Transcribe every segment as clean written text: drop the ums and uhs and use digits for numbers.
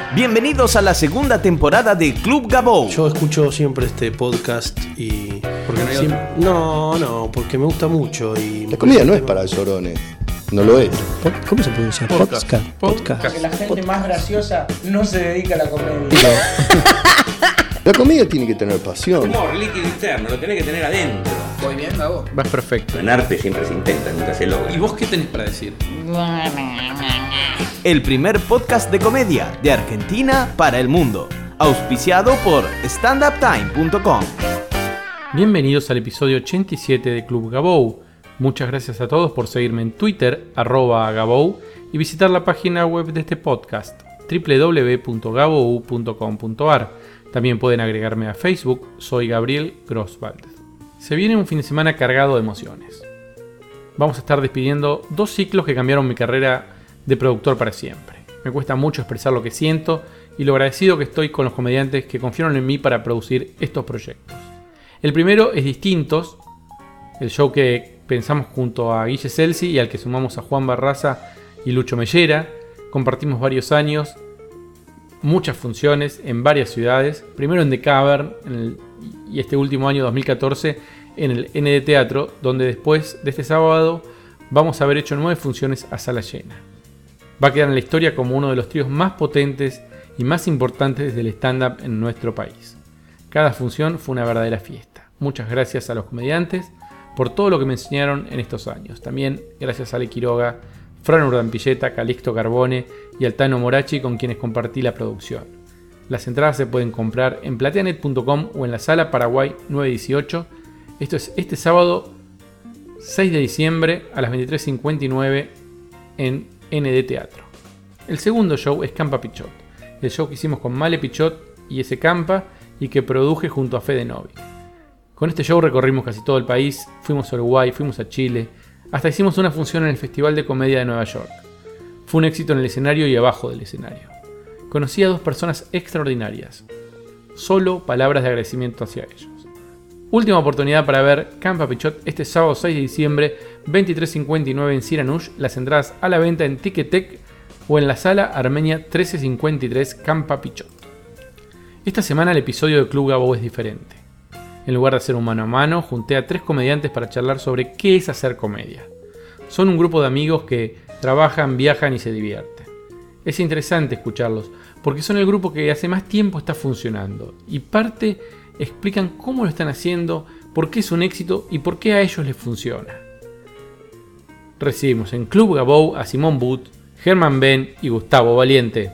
Bienvenidos a la segunda temporada de Club Gabou. Yo escucho siempre este podcast y... ¿Por qué no hay otro? No, porque me gusta mucho y... La comida no es para llorones, no lo es. ¿Cómo se pronuncia? Podcast. Porque la gente más graciosa no se dedica a la comedia. La comida tiene que tener pasión. Humor líquido interno, lo tenés que tener adentro. ¿Voy bien, Gabo? Vas perfecto. En arte siempre se intenta, nunca se logra. ¿Y vos qué tenés para decir? El primer podcast de comedia de Argentina para el mundo. Auspiciado por standuptime.com. Bienvenidos al episodio 87 de Club Gabou. Muchas gracias a todos por seguirme en Twitter, @Gabou, y visitar la página web de este podcast, www.gabou.com.ar. También pueden agregarme a Facebook, soy Gabriel Grosswald. Se viene un fin de semana cargado de emociones. Vamos a estar despidiendo 2 ciclos que cambiaron mi carrera de productor para siempre. Me cuesta mucho expresar lo que siento y lo agradecido que estoy con los comediantes que confiaron en mí para producir estos proyectos. El primero es Distintos, el show que pensamos junto a Guille Celsi y al que sumamos a Juan Barraza y Lucho Mellera. Compartimos varios años, muchas funciones en varias ciudades, primero en The Cavern y este último año 2014 en el ND Teatro, donde después de este sábado vamos a haber hecho 9 funciones a sala llena. Va a quedar en la historia como uno de los tríos más potentes y más importantes del stand-up en nuestro país. Cada función fue una verdadera fiesta. Muchas gracias a los comediantes por todo lo que me enseñaron en estos años. También gracias a Ale Quiroga, Fran Urdampilleta, Calixto Carbone y Altano Morachi, con quienes compartí la producción. Las entradas se pueden comprar en plateanet.com o en la Sala Paraguay 918. Esto es este sábado 6 de diciembre a las 23:59 en ND Teatro. El segundo show es Campa Pichot, el show que hicimos con Male Pichot y S. Campa y que produje junto a Fede Novi. Con este show recorrimos casi todo el país, fuimos a Uruguay, fuimos a Chile, hasta hicimos una función en el Festival de Comedia de Nueva York. Fue un éxito en el escenario y abajo del escenario. Conocí a 2 personas extraordinarias. Solo palabras de agradecimiento hacia ellos. Última oportunidad para ver Campa Pichot este sábado 6 de diciembre, 23:59 en Siranush. Las entradas a la venta en Ticketek o en la Sala Armenia 1353 Campa Pichot. Esta semana el episodio de Club Gabou es diferente. En lugar de hacer un mano a mano, junté a 3 comediantes para charlar sobre qué es hacer comedia. Son un grupo de amigos que trabajan, viajan y se divierten. Es interesante escucharlos, porque son el grupo que hace más tiempo está funcionando, y parte explican cómo lo están haciendo, por qué es un éxito y por qué a ellos les funciona. Recibimos en Club Gabou a Simón But, Germán Ben y Gustavo Valiente.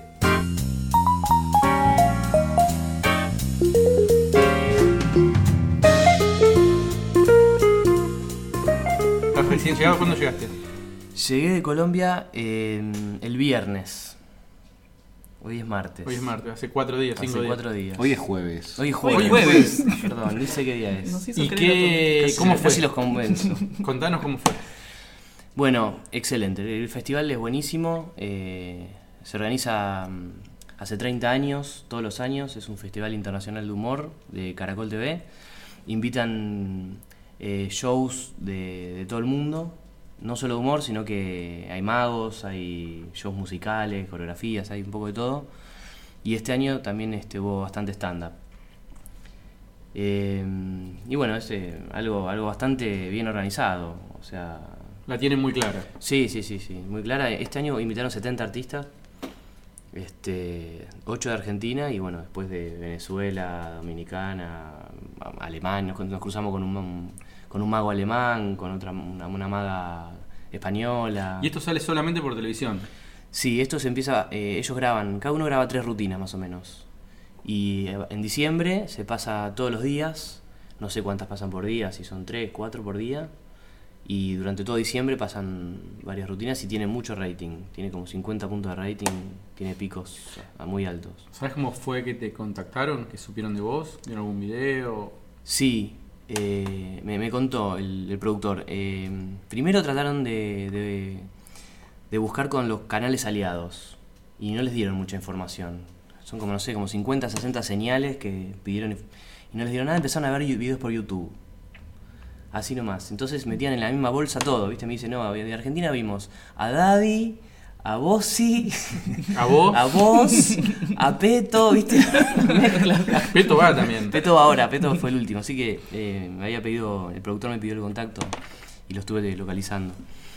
¿Recién llegado? ¿Cuándo llegaste? Llegué de Colombia el viernes. Hoy es martes. Hoy es martes, hace 4 días, 5 días. Hace 4 días. Hoy es jueves. Hoy es jueves. Perdón, no sé qué día es. ¿Y qué? ¿Cómo fue? Casi los convenzo. Contanos cómo fue. Bueno, excelente. El festival es buenísimo. Se organiza hace 30 años, todos los años. Es un festival internacional de humor de Caracol TV. Invitan shows de todo el mundo. No solo de humor, sino que hay magos, hay shows musicales, coreografías, hay un poco de todo. Y este año también hubo bastante stand-up. Y bueno, es algo bastante bien organizado. O sea, la tienen muy clara. Sí, muy clara. Este año invitaron 70 artistas, 8 de Argentina y bueno, después de Venezuela, Dominicana, Alemania. Nos cruzamos con un mago alemán, con una maga española. ¿Y esto sale solamente por televisión? Sí, esto se empieza, ellos graban, cada uno graba 3 rutinas más o menos. Y en diciembre se pasa todos los días, no sé cuántas pasan por día, si son 3, 4 por día. Y durante todo diciembre pasan varias rutinas y tiene mucho rating. Tiene como 50 puntos de rating, tiene picos muy altos. ¿Sabes cómo fue que te contactaron? ¿Que supieron de vos? ¿Vieron algún video? Sí. Me contó el productor. Primero trataron de buscar con los canales aliados y no les dieron mucha información. Son como 50, 60 señales que pidieron y no les dieron nada. Empezaron a ver videos por YouTube. Así nomás. Entonces metían en la misma bolsa todo, ¿viste? Me dice, no, de Argentina vimos a Daddy, A vos sí. ¿A vos? A vos. A Peto, ¿viste? Peto va también. Peto va ahora, Peto fue el último. Así que el productor me pidió el contacto y lo estuve localizando.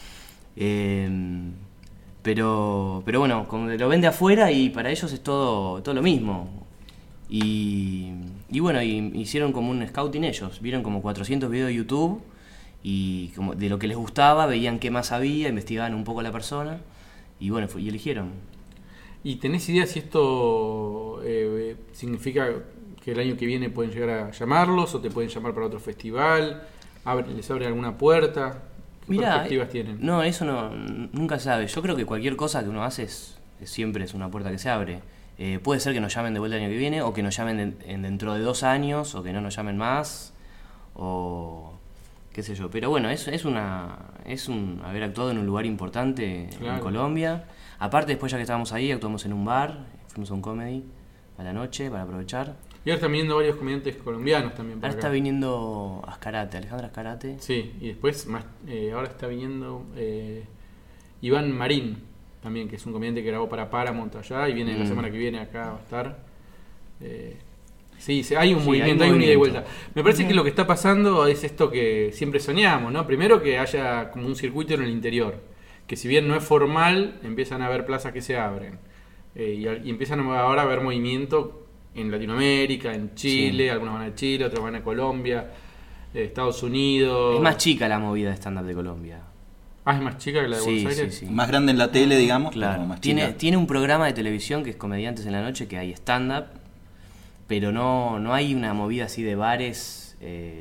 Pero bueno, como lo ven de afuera y para ellos es todo lo mismo. Y bueno, hicieron como un scouting ellos. Vieron como 400 videos de YouTube y como de lo que les gustaba, veían qué más había, investigaban un poco a la persona y bueno, y eligieron. ¿Y tenés idea si esto significa que el año que viene pueden llegar a llamarlos o te pueden llamar para otro festival? ¿Les abre alguna puerta? ¿Qué perspectivas tienen? No, eso nunca se sabe. Yo creo que cualquier cosa que uno hace siempre es una puerta que se abre. Puede ser que nos llamen de vuelta el año que viene o que nos llamen dentro de 2 años o que no nos llamen más o qué sé yo. Pero bueno, es haber actuado en un lugar importante en Colombia. Aparte, después ya que estábamos ahí, actuamos en un bar, fuimos a un comedy a la noche para aprovechar. Y ahora están viniendo varios comediantes colombianos también. Ahora está viniendo Alejandro Ascarate. Sí, y después ahora está viniendo Iván Marín, también, que es un comediante que grabó para Paramount allá y viene la semana que viene acá va a estar. Sí, hay un movimiento, hay un ida y vuelta. Me parece que lo que está pasando es esto que siempre soñamos, ¿no? Primero que haya como un circuito en el interior, que si bien no es formal, empiezan a haber plazas que se abren. Y empiezan ahora a haber movimiento en Latinoamérica, en Chile, algunos van a Chile, otros van a Colombia, Estados Unidos. Es más chica la movida de stand-up de Colombia. Ah, es más chica que la de Buenos Aires. Sí. Más grande en la tele, digamos, claro. pero más chica. Tiene un programa de televisión que es Comediantes en la Noche, que hay stand-up, pero no hay una movida así de bares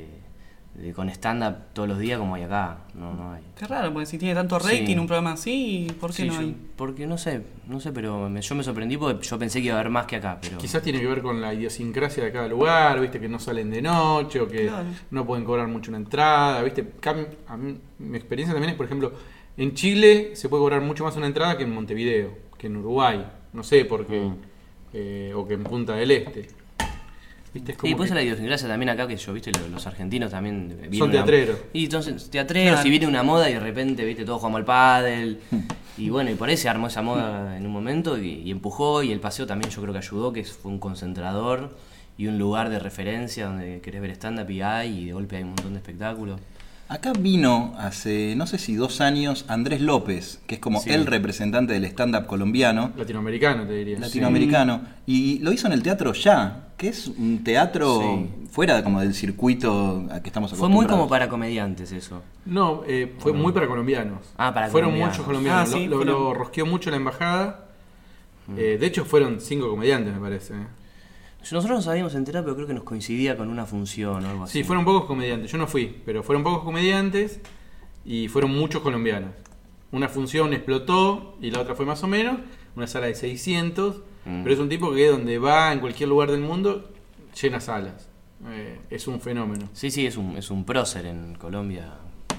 con stand-up todos los días como hay acá. No hay. Qué raro, porque si tiene tanto rating un programa así, ¿por qué no hay? Porque no sé, pero yo me sorprendí porque yo pensé que iba a haber más que acá. Pero quizás tiene que ver con la idiosincrasia de cada lugar, viste, que no salen de noche o que no pueden cobrar mucho una entrada, viste. A mí, mi experiencia también es, por ejemplo, en Chile se puede cobrar mucho más una entrada que en Montevideo, que en Uruguay, no sé por qué, o que en Punta del Este. ¿Viste? Es como y pues la idiosincrasia también acá, que yo, viste, los argentinos también son teatreros. Y entonces, teatreros, y viene una moda y de repente, viste, todos jugamos al pádel. Y bueno, y por ahí se armó esa moda en un momento y empujó, y el paseo también yo creo que ayudó, que fue un concentrador y un lugar de referencia donde querés ver stand-up y de golpe hay un montón de espectáculos. Acá vino hace, no sé si 2 años, Andrés López, que es como el representante del stand-up colombiano. Latinoamericano, te diría. Latinoamericano. Y lo hizo en el Teatro Ya, que es un teatro fuera como del circuito a que estamos acostumbrados. Fue muy como para comediantes eso. No, fue muy para colombianos. Para fueron colombianos. Muchos colombianos. Lo rosqueó mucho la embajada. De hecho, fueron 5 comediantes, me parece. Nosotros nos habíamos enterado, pero creo que nos coincidía con una función o algo así. Sí, fueron pocos comediantes. Yo no fui, pero fueron pocos comediantes y fueron muchos colombianos. Una función explotó y la otra fue más o menos. Una sala de 600. Pero es un tipo que donde va en cualquier lugar del mundo llena salas. Es un fenómeno. Sí, es un prócer en Colombia.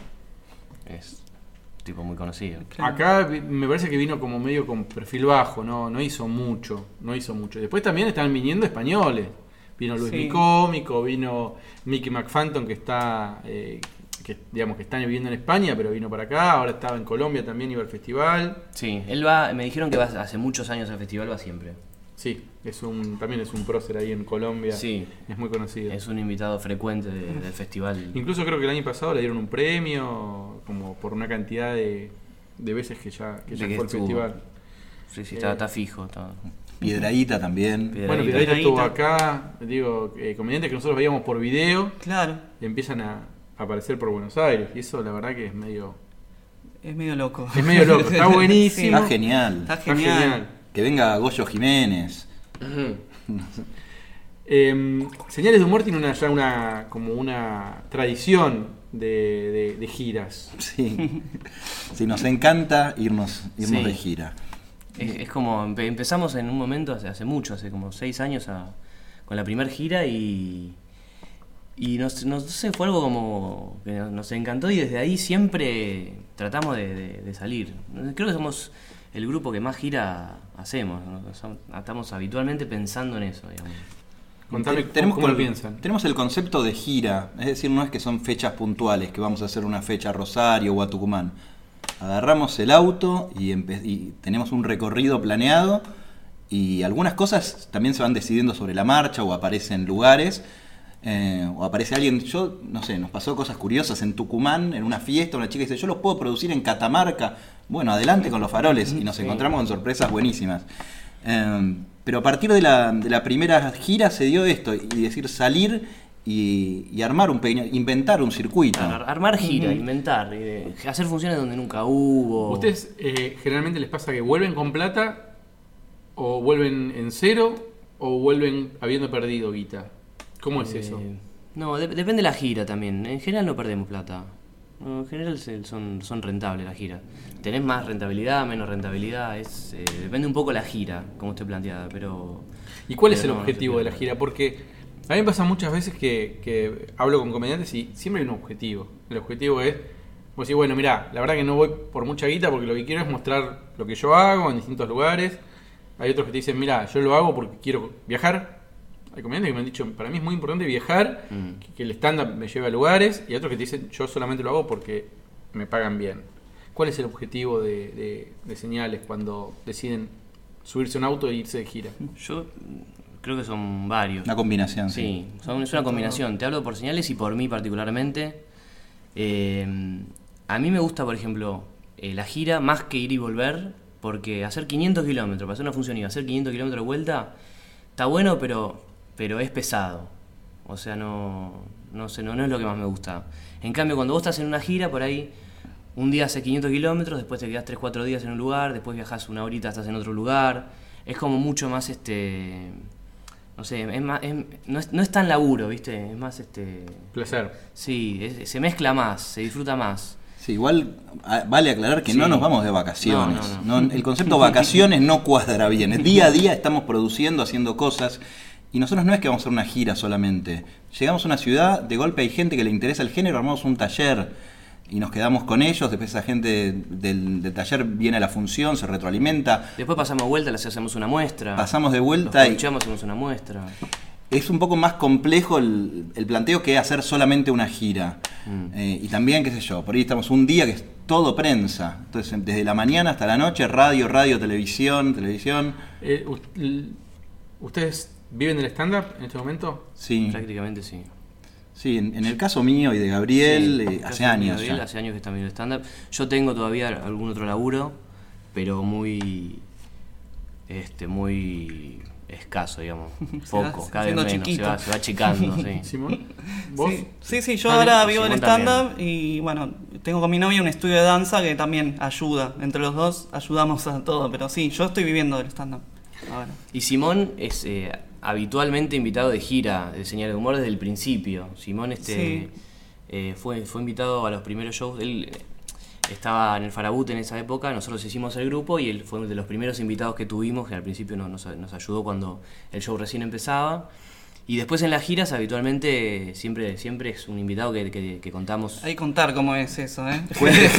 Es tipo muy conocido. Acá me parece que vino como medio con perfil bajo, no hizo mucho. Después también están viniendo españoles. Vino Luis Mi Cómico, vino Mickey McPhantom, que está que están viviendo en España, pero vino para acá. Ahora estaba en Colombia también, iba al festival. Sí, él me dijeron que va hace muchos años al festival, va siempre. Sí, también es un prócer ahí en Colombia. Sí. Es muy conocido. Es un invitado frecuente del festival. Incluso creo que el año pasado le dieron un premio como por una cantidad de veces que ya fue al festival. Sí, está fijo. Piedradita también. Bueno, Piedradita estuvo acá. Digo, comediantes que nosotros veíamos por video. Claro. Y empiezan a aparecer por Buenos Aires. Y eso la verdad que es medio... Es medio loco. Está buenísimo. Está genial. Está genial. Que venga Goyo Jiménez. Señales de Humor tiene ya una tradición de giras. Sí. Sí, nos encanta irnos de gira. Es como empezamos en un momento hace mucho, hace como 6 años con la primera gira y no sé, fue algo como que nos encantó y desde ahí siempre tratamos de salir. Creo que somos el grupo que más gira hacemos, ¿no? Estamos habitualmente pensando en eso, digamos. Contame cómo lo piensan. Tenemos el concepto de gira, es decir, no es que son fechas puntuales, que vamos a hacer una fecha a Rosario o a Tucumán. agarramos el auto y tenemos un recorrido planeado y algunas cosas también se van decidiendo sobre la marcha o aparecen lugares o aparece alguien. Yo no sé, nos pasó cosas curiosas en Tucumán, en una fiesta, una chica dice, yo los puedo producir en Catamarca. Bueno, adelante con los faroles y nos encontramos con sorpresas buenísimas. Pero a partir de la primera gira se dio esto, y decir, salir y armar un pequeño, inventar un circuito. Armar gira, inventar, hacer funciones donde nunca hubo. ¿Ustedes generalmente les pasa que vuelven con plata o vuelven en cero o vuelven habiendo perdido guita? ¿Cómo es eso? No, depende de la gira también. En general no perdemos plata. En general son rentables las giras. Tenés más rentabilidad, menos rentabilidad. Depende un poco la gira, como esté planteada. ¿Y cuál es el objetivo de la gira? Porque a mí me pasa muchas veces que hablo con comediantes y siempre hay un objetivo. El objetivo es, vos decís, bueno, mirá, la verdad que no voy por mucha guita porque lo que quiero es mostrar lo que yo hago en distintos lugares. Hay otros que te dicen, mirá, yo lo hago porque quiero viajar. Hay comediantes que me han dicho, para mí es muy importante viajar, que el stand-up me lleve a lugares, y otros que te dicen, yo solamente lo hago porque me pagan bien. ¿Cuál es el objetivo de Señales cuando deciden subirse a un auto e irse de gira? Yo creo que son varios. Una combinación. Sí, es una combinación. Te hablo por Señales y por mí particularmente. A mí me gusta, por ejemplo, la gira más que ir y volver, porque hacer 500 kilómetros, para hacer una función y hacer 500 kilómetros de vuelta, está bueno, pero es pesado. O sea, no es lo que más me gusta. En cambio, cuando vos estás en una gira, por ahí, un día haces 500 kilómetros, después te quedás 3-4 días en un lugar, después viajás una horita, estás en otro lugar. Es como mucho más, no sé, no es tan laburo, ¿viste? Es más, placer. Sí, se mezcla más, se disfruta más. Sí, igual vale aclarar que no nos vamos de vacaciones. No. El concepto vacaciones no cuadra bien. Día a día estamos produciendo, haciendo cosas. Y nosotros no es que vamos a hacer una gira solamente. Llegamos a una ciudad, de golpe hay gente que le interesa el género, armamos un taller y nos quedamos con ellos. Después esa gente del taller viene a la función, se retroalimenta. Después pasamos de vuelta, les hacemos una muestra. Pasamos de vuelta y hacemos una muestra. Es un poco más complejo el planteo que hacer solamente una gira. Y también, qué sé yo, por ahí estamos un día que es todo prensa. Entonces, desde la mañana hasta la noche, radio, televisión. ¿Ustedes viven del stand-up en este momento? Sí. Prácticamente sí. Sí, en el caso mío y de Gabriel, hace años. Hace años que está viendo stand-up. Yo tengo todavía algún otro laburo, pero muy escaso, digamos. Poco, cada vez menos. Chiquito. Se va achicando. Sí. ¿Simón? ¿Vos? Sí, yo ahora vivo del stand-up también. Y bueno, tengo con mi novia un estudio de danza que también ayuda. Entre los dos ayudamos a todo, pero sí, yo estoy viviendo del stand-up ahora. Y Simón es habitualmente invitado de gira de Señales de Humor desde el principio. Simón fue invitado a los primeros shows. Él estaba en el Farabut en esa época, nosotros hicimos el grupo y él fue uno de los primeros invitados que tuvimos, que al principio nos ayudó cuando el show recién empezaba. Y después en las giras habitualmente siempre es un invitado que contamos. Hay que contar cómo es eso, ¿eh?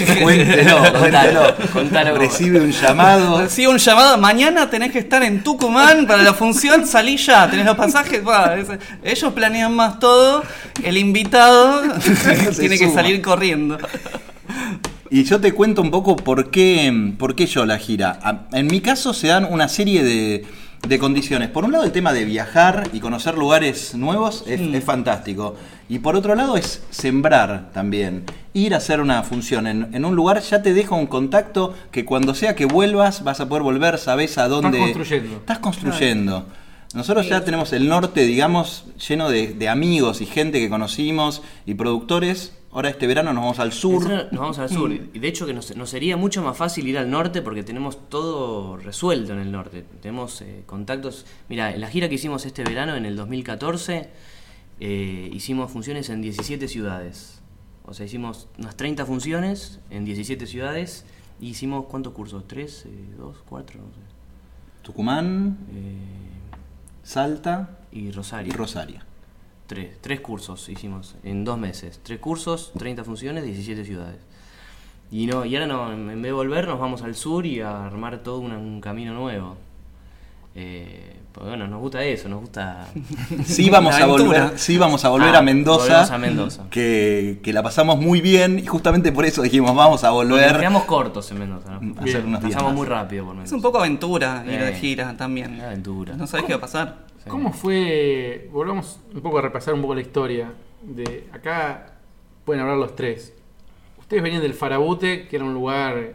Cuéntelo. Recibe un llamado. Mañana tenés que estar en Tucumán para la función, salí ya, tenés los pasajes. Ellos planean más todo, el invitado tiene que salir corriendo. Y yo te cuento un poco por qué yo la gira. En mi caso se dan una serie de condiciones. Por un lado el tema de viajar y conocer lugares nuevos es fantástico. Y por otro lado es sembrar también. Ir a hacer una función en un lugar ya te deja un contacto que cuando sea que vuelvas vas a poder volver, sabés a dónde... Estás construyendo. Nosotros ya tenemos el norte, digamos, lleno de amigos y gente que conocimos y productores. Ahora este verano nos vamos al sur. Nos vamos al sur. Y de hecho que nos sería mucho más fácil ir al norte porque tenemos todo resuelto en el norte. Tenemos contactos. Mira, en la gira que hicimos este verano, en el 2014, hicimos funciones en 17 ciudades. O sea, hicimos unas 30 funciones en 17 ciudades. Y hicimos, ¿cuántos cursos? ¿3? ¿2? ¿4? No sé. Tucumán, Salta y Rosario. 3 cursos hicimos en 2 meses. 3 cursos, 30 funciones, 17 ciudades. Y ahora no, en vez de volver nos vamos al sur y a armar todo un camino nuevo. Porque bueno, nos gusta eso, nos gusta... Sí vamos La a volver, aventura. sí vamos a volver a Mendoza. Volvemos a Mendoza. Que la pasamos muy bien y justamente por eso dijimos vamos a Porque volver. nos quedamos cortos en Mendoza, ¿no? Hacer unos días Pasamos más. muy rápido por Es Mendoza. un poco aventura ir de Sí. gira también. Una aventura. No sabes qué va a pasar. Sí. ¿Cómo fue? Volvamos un poco a repasar un poco la historia. De acá pueden hablar los tres. Ustedes venían del Farabute, que era un lugar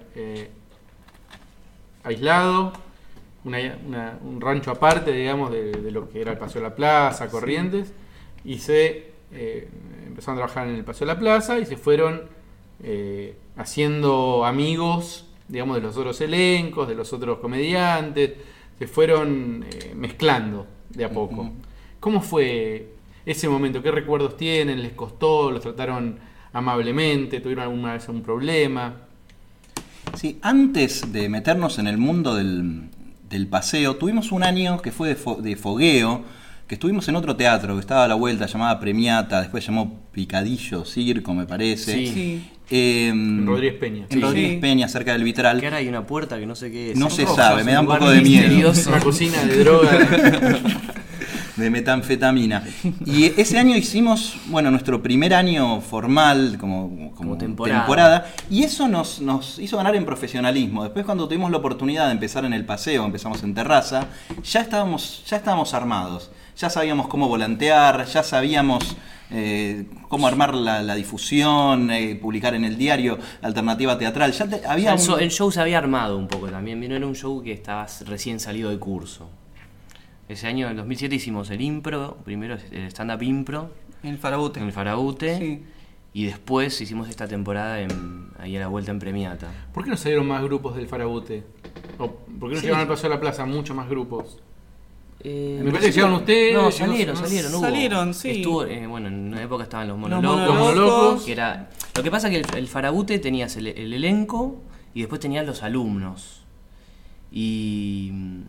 aislado, un rancho aparte, digamos, de lo que era el Paseo de la Plaza, Corrientes, y se empezaron a trabajar en el Paseo de la Plaza y se fueron haciendo amigos, digamos, de los otros elencos, de los otros comediantes, se fueron mezclando de a poco. Ujú. ¿Cómo fue ese momento? ¿Qué recuerdos tienen? ¿Les costó? ¿Los trataron amablemente? ¿Tuvieron alguna vez algún problema? Sí, antes de meternos en el mundo del paseo, tuvimos un año que fue de fogueo, que estuvimos en otro teatro que estaba a la vuelta, llamada Premiata, después llamó Picadillo Circo, me parece. Sí. Sí. En Rodríguez Peña. En Rodríguez Sí. Peña, cerca del Vitral. Que ahora hay una puerta que no sé qué es. No se Rojas, sabe, me da un lugar poco de miedo. misterioso. Una cocina de droga. De metanfetamina. Y ese año hicimos, bueno, nuestro primer año formal como temporada. Y eso nos hizo ganar en profesionalismo. Después, cuando tuvimos la oportunidad de empezar en el paseo, empezamos en terraza, ya estábamos armados. Ya sabíamos cómo volantear, ya sabíamos cómo armar la difusión, publicar en el diario Alternativa Teatral. Había El show se había armado un poco también. No era un show que estaba recién salido de curso. Ese año, en 2007, hicimos el impro, primero el stand-up impro En el Farabute. en el Farabute, Sí. y después hicimos esta temporada ahí a la vuelta en Premiata. ¿Por qué no salieron más grupos del Farabute? ¿O ¿Por qué no Sí. llegaron al Paseo de la Plaza muchos más grupos? Me parece que llegaron ustedes. No, y salieron. Salieron, sí. Estuvo, bueno, en una época estaban los Los monólogos. monólogos. Que era, lo que pasa es que el Farabute tenías el elenco y después tenías los alumnos. Y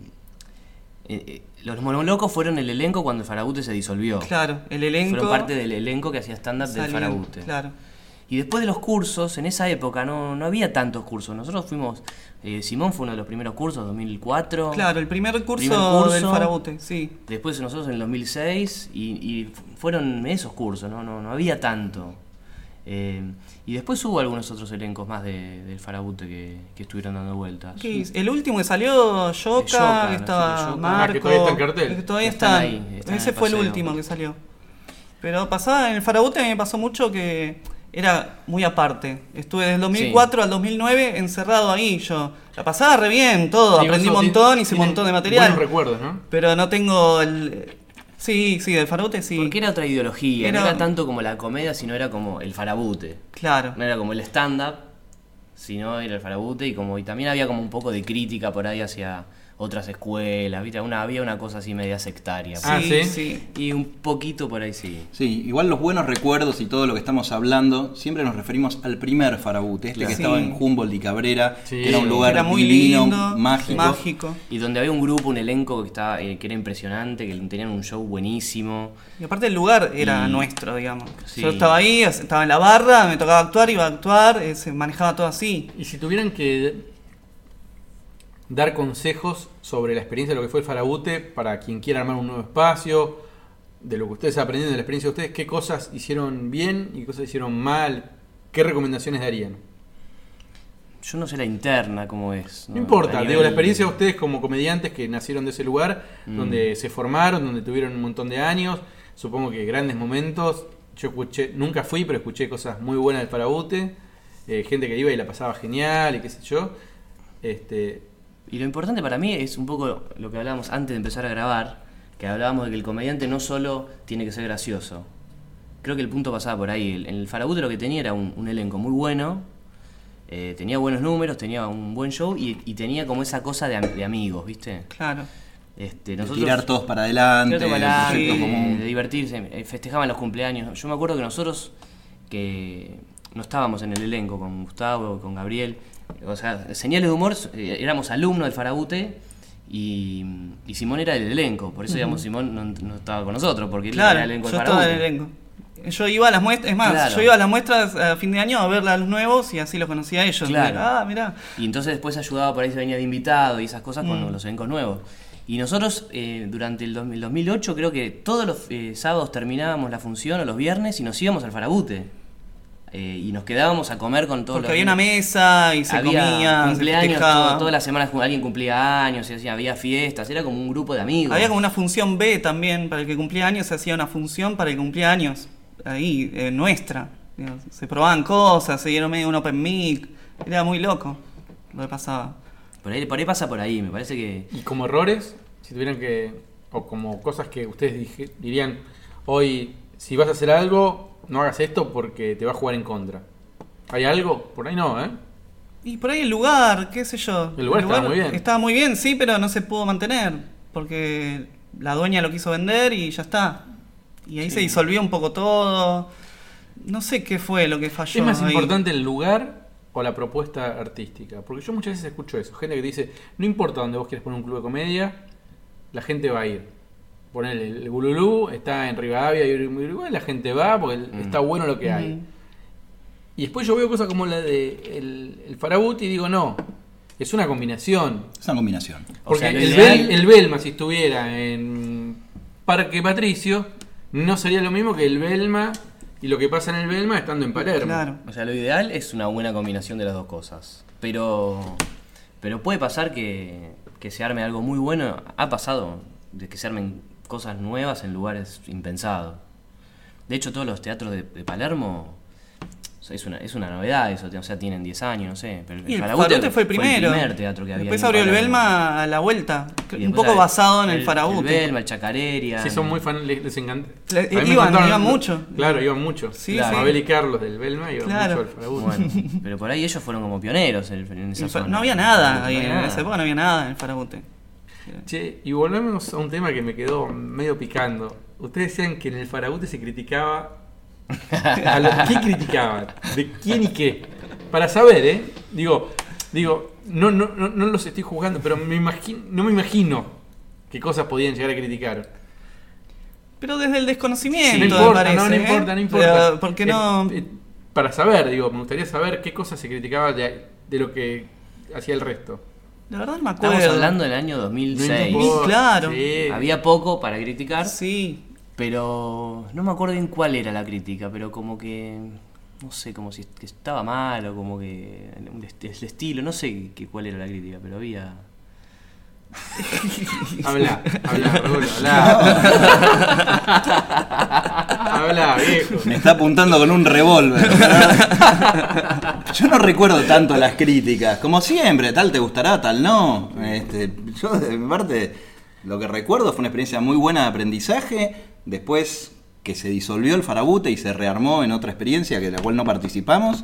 los monólogos fueron el elenco cuando el Farabute se disolvió. Claro, el elenco. Fueron parte del elenco que hacía stand-up del salían, Farabute. Claro. Y después de los cursos, en esa época no había tantos cursos. Nosotros fuimos, Simón fue uno de los primeros cursos, 2004. Claro, el primer curso del Farabute, sí. Después nosotros en el 2006 y fueron esos cursos, no había tanto. Y después hubo algunos otros elencos más del Farabute que estuvieron dando vueltas. ¿Qué? El último que salió, Yoka, Yoka, que ¿no? estaba Sí, Yoka. Marco. Que todavía está en cartel. Que todavía Están están. ahí, están en Ese el fue el paseo. último que salió. Pero pasaba en el Farabute, me pasó mucho que era muy aparte. Estuve desde el 2004 al 2009 encerrado ahí yo. La pasaba re bien, todo. Sí, Aprendí un vos montón, hice un tienen montón de material. Buenos recuerdos, ¿no? Pero no tengo el... Sí, del Farabute sí. Porque era otra ideología, Era- no era tanto como la comedia, sino era como el Farabute. Claro. No era como el stand-up, sino era el Farabute y también había como un poco de crítica por ahí hacia otras escuelas, ¿viste? Había una cosa así media sectaria. Ah, ¿sí? Y un poquito por ahí sí. Sí, igual los buenos recuerdos y todo lo que estamos hablando, siempre nos referimos al primer Farabute, Claro. que estaba en Humboldt y Cabrera, Sí. que era un lugar Era muy divino, lindo, mágico. Y donde había un grupo, un elenco que estaba que era impresionante, que tenían un show buenísimo. Y aparte el lugar era Y- nuestro, digamos. Sí. Yo estaba ahí, estaba en la barra, me tocaba actuar, iba a actuar, se manejaba todo así. Y si tuvieran que dar consejos sobre la experiencia de lo que fue el Farabute para quien quiera armar un nuevo espacio, de lo que ustedes aprendieron de la experiencia de ustedes, ¿qué cosas hicieron bien y qué cosas hicieron mal? ¿Qué recomendaciones darían? Yo no sé la interna cómo es. No importa, A digo, nivel- la experiencia de ustedes como comediantes que nacieron de ese lugar, donde se formaron, donde tuvieron un montón de años, supongo que grandes momentos. Yo escuché, nunca fui, pero escuché cosas muy buenas del Farabute, gente que iba y la pasaba genial y qué sé yo. Y lo importante para mí es un poco lo que hablábamos antes de empezar a grabar, que hablábamos de que el comediante no solo tiene que ser gracioso. Creo que el punto pasaba por ahí. En el Farabute lo que tenía era un elenco muy bueno, tenía buenos números, tenía un buen show y tenía como esa cosa de amigos, ¿viste? Claro. Nosotros, Tirar todos para adelante, Tirar todos para proyecto adelante, común. de divertirse, festejaban los cumpleaños. Yo me acuerdo que nosotros, que no estábamos en el elenco con Gustavo, con Gabriel, o sea, Señales de Humor, éramos alumnos del Farabute y Simón era del elenco, por eso digamos Simón no estaba con nosotros, porque él Claro, era el elenco yo del estaba en el Farabute. elenco. Yo iba a las muestras, es más, Claro. yo iba a las muestras a fin de año a ver a los nuevos y así los conocía a ellos. Claro. Ah, mirá. Y entonces después ayudaba por ahí, se venía de invitado y esas cosas con los elencos nuevos. Y nosotros durante el 2008 creo que todos los sábados terminábamos la función o los viernes y nos íbamos al Farabute. Y nos quedábamos a comer con todos Porque había una mesa y se comía, cumpleaños, se festejaba. todas las semanas alguien cumplía años, había fiestas, era como un grupo de amigos. Había como una función B también, para el que cumplía años se hacía una función para el que cumplía años, ahí, nuestra. Digamos, se probaban cosas, se dieron medio un open mic, era muy loco lo que pasaba. Por ahí pasa por ahí, me parece que... Y como errores, si tuvieran que... O como cosas que ustedes dirían, hoy, si vas a hacer algo, no hagas esto porque te va a jugar en contra. ¿Hay algo? Por ahí no, ¿eh? Y por ahí el lugar, qué sé yo. El lugar estaba muy bien. Estaba muy bien, sí, pero no se pudo mantener. Porque la dueña lo quiso vender y ya está. Y ahí se disolvió un poco todo. No sé qué fue lo que falló. ¿Es más ahí. importante el lugar o la propuesta artística? Porque yo muchas veces escucho eso. Gente que te dice, no importa dónde vos quieras poner un club de comedia, la gente va a ir. Ponele, el Bululú está en Rivadavia y igual la gente va porque está bueno lo que hay. Y después yo veo cosas como la de el Farabuti y digo, no, es una combinación. Es una combinación. Porque O sea, el Belma, si estuviera en Parque Patricio, no sería lo mismo que el Belma y lo que pasa en el Belma estando en Palermo. Claro. O sea, lo ideal es una buena combinación de las dos cosas. Pero puede pasar que se arme algo muy bueno. Ha pasado de que se armen cosas nuevas en lugares impensados. De hecho, todos los teatros de Palermo, o sea, es una novedad eso, o sea, tienen 10 años, no sé. Pero Y el Farabute fue el primero. primer teatro que había. Después en abrió el Palermo. Belma a la vuelta, Y un después poco basado en el El Farabute. Belma, el Chacareria. Sí, son muy fans, les encanta. A mí me Iban contaron- mucho. Claro, iban mucho. Sí, Claro. sí. Mabel y Carlos del Belma iban Claro. mucho al Farabuti. Bueno, pero por ahí ellos fueron como pioneros en esa zona. No había nada ahí, había en nada. esa época no había nada en el Farabute. Che, y volvemos a un tema que me quedó medio picando. Ustedes decían que en el Farabute se criticaba. ¿Qué criticaban? ¿De quién y qué? Para saber, ¿eh? Digo, no los estoy juzgando, pero no me imagino qué cosas podían llegar a criticar. Pero desde el desconocimiento, No me importa, parece. no importa. Pero, ¿por qué no? Para saber, me gustaría saber qué cosas se criticaba de lo que hacía el resto. La verdad no me acuerdo. Estamos hablando del año 2006. Sí, claro. Sí. Había poco para criticar, Sí. pero no me acuerdo bien cuál era la crítica, pero como que, no sé, como si que estaba mal o como que el estilo, no sé cuál era la crítica, pero había... Habla, Rulo, habla, viejo. Me está apuntando con un revólver. Yo no recuerdo tanto las críticas. Como siempre, tal te gustará, tal no. Yo, de mi parte, lo que recuerdo fue una experiencia muy buena de aprendizaje. Después que se disolvió el Farabute y se rearmó en otra experiencia que de la cual no participamos.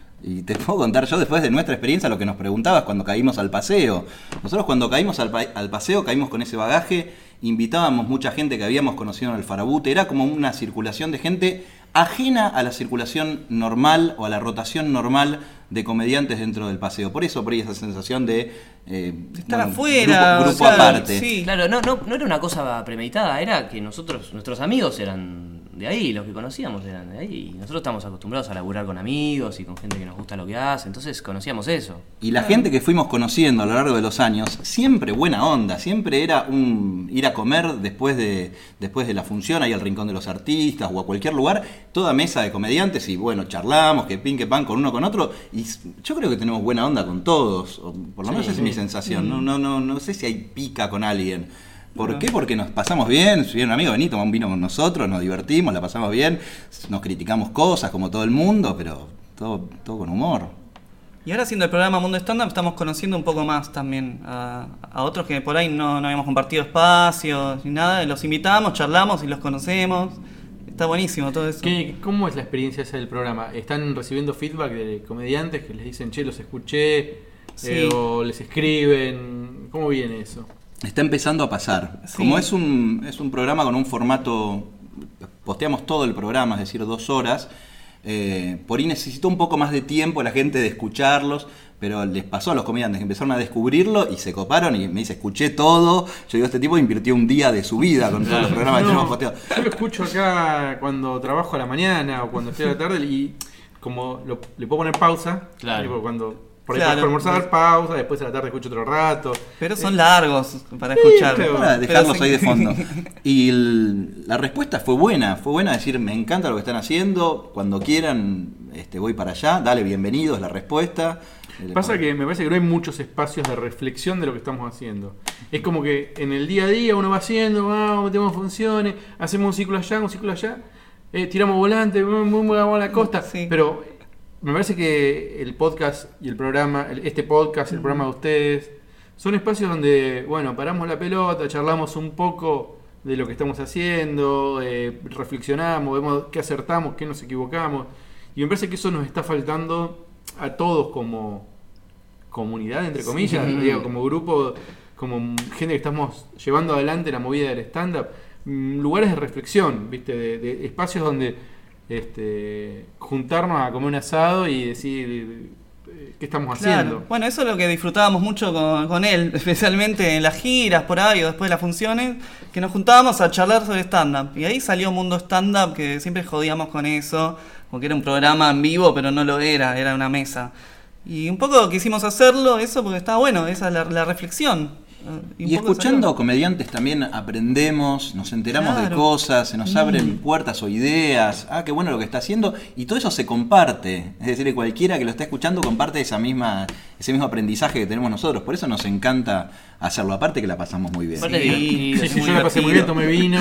Y te puedo contar yo después de nuestra experiencia lo que nos preguntabas cuando caímos al paseo. Nosotros cuando caímos al paseo caímos con ese bagaje, invitábamos mucha gente que habíamos conocido en el Farabute, era como una circulación de gente ajena a la circulación normal o a la rotación normal de comediantes dentro del paseo. Por eso, por ahí esa sensación de estar afuera, grupo o sea, aparte. sí. Claro, no era una cosa premeditada, era que nuestros amigos eran de ahí, los que conocíamos eran de ahí. Y nosotros estamos acostumbrados a laburar con amigos y con gente que nos gusta lo que hace, entonces conocíamos eso. Y la gente que fuimos conociendo a lo largo de los años, siempre buena onda, siempre era un ir a comer después de la función, ahí al Rincón de los Artistas o a cualquier lugar, toda mesa de comediantes y bueno, charlamos, que pin, que pan con uno con otro, y yo creo que tenemos buena onda con todos, o por lo menos esa es mi sensación, no sé si hay pica con alguien. ¿Por qué? Porque nos pasamos bien, si viene un amigo, vení, toma un vino con nosotros, nos divertimos, la pasamos bien, nos criticamos cosas como todo el mundo, pero todo con humor. Y ahora haciendo el programa Mundo Stand Up estamos conociendo un poco más también a otros que por ahí no habíamos compartido espacios ni nada. Los invitamos, charlamos y los conocemos. Está buenísimo todo eso. ¿Cómo es la experiencia esa del programa? ¿Están recibiendo feedback de comediantes que les dicen, che, los escuché? Sí. O les escriben? ¿Cómo viene eso? Está empezando a pasar. Sí. Como es un programa con un formato, posteamos todo el programa, es decir, 2 horas, por ahí necesitó un poco más de tiempo la gente de escucharlos, pero les pasó a los comediantes que empezaron a descubrirlo y se coparon y me dice, escuché todo. Yo digo, este tipo invirtió un día de su vida con todos los programas que tenemos posteados. Yo lo escucho acá cuando trabajo a la mañana o cuando estoy a la tarde y como le puedo poner pausa, Claro. tipo cuando Por ahí Claro. para almorzar, pausa, después a la tarde escucho otro rato. Pero son largos para escuchar. pero- Para dejarlos Pero ahí de sí. fondo. Y la respuesta fue buena decir, me encanta lo que están haciendo, cuando quieran voy para allá, dale, bienvenido, es la respuesta. Pasa que me parece que no hay muchos espacios de reflexión de lo que estamos haciendo. Es como que en el día a día uno va haciendo, metemos funciones, hacemos un ciclo allá, tiramos volante, vamos a la costa. Sí. Pero me parece que el podcast y el programa, el programa de ustedes, son espacios donde, bueno, paramos la pelota, charlamos un poco de lo que estamos haciendo, reflexionamos, vemos qué acertamos, qué nos equivocamos. Y me parece que eso nos está faltando a todos como comunidad, entre comillas, digo, como grupo, como gente que estamos llevando adelante la movida del stand-up, lugares de reflexión, ¿viste? De espacios donde juntarnos a comer un asado y decir qué estamos haciendo. Claro. Bueno, eso es lo que disfrutábamos mucho con él, especialmente en las giras por ahí o después de las funciones, que nos juntábamos a charlar sobre stand-up. Y ahí salió Mundo Stand-up, que siempre jodíamos con eso, porque era un programa en vivo, pero no lo era una mesa. Y un poco quisimos hacerlo, eso porque está bueno, esa es la reflexión. Y escuchando comediantes también aprendemos, nos enteramos de cosas, se nos abren puertas o ideas. Qué bueno lo que está haciendo. Y todo eso se comparte. Es decir, cualquiera que lo está escuchando comparte ese mismo aprendizaje que tenemos nosotros. Por eso nos encanta hacerlo. Aparte que la pasamos muy bien. Sí, Sí, yo la pasé muy bien, tomé vino.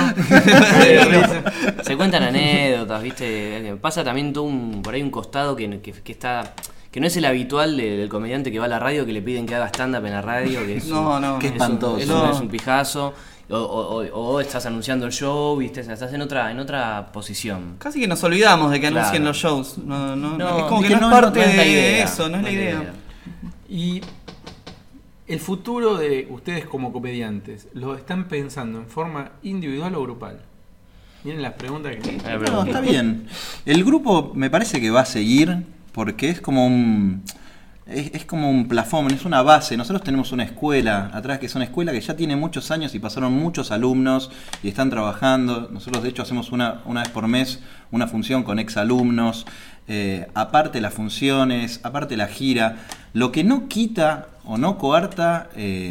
Se cuentan anécdotas, ¿viste? Pasa también todo por ahí un costado que está... Que no es el habitual del comediante que va a la radio, que le piden que haga stand-up en la radio. Que es Qué espantoso. Es un pijazo. O estás anunciando el show, ¿viste? Estás en otra posición. Casi que nos olvidamos de que Claro. anuncien los shows. No, No, es como es que que no es no parte es la de idea, eso, no es la idea. Y el futuro de ustedes como comediantes, ¿lo están pensando en forma individual o grupal? Miren las preguntas que... No, está bien. El grupo me parece que va a seguir porque es como un plafón, es una base. Nosotros tenemos una escuela atrás, que es una escuela que ya tiene muchos años y pasaron muchos alumnos y están trabajando. Nosotros de hecho hacemos una vez por mes una función con exalumnos, aparte las funciones, aparte la gira. Lo que no quita o no coarta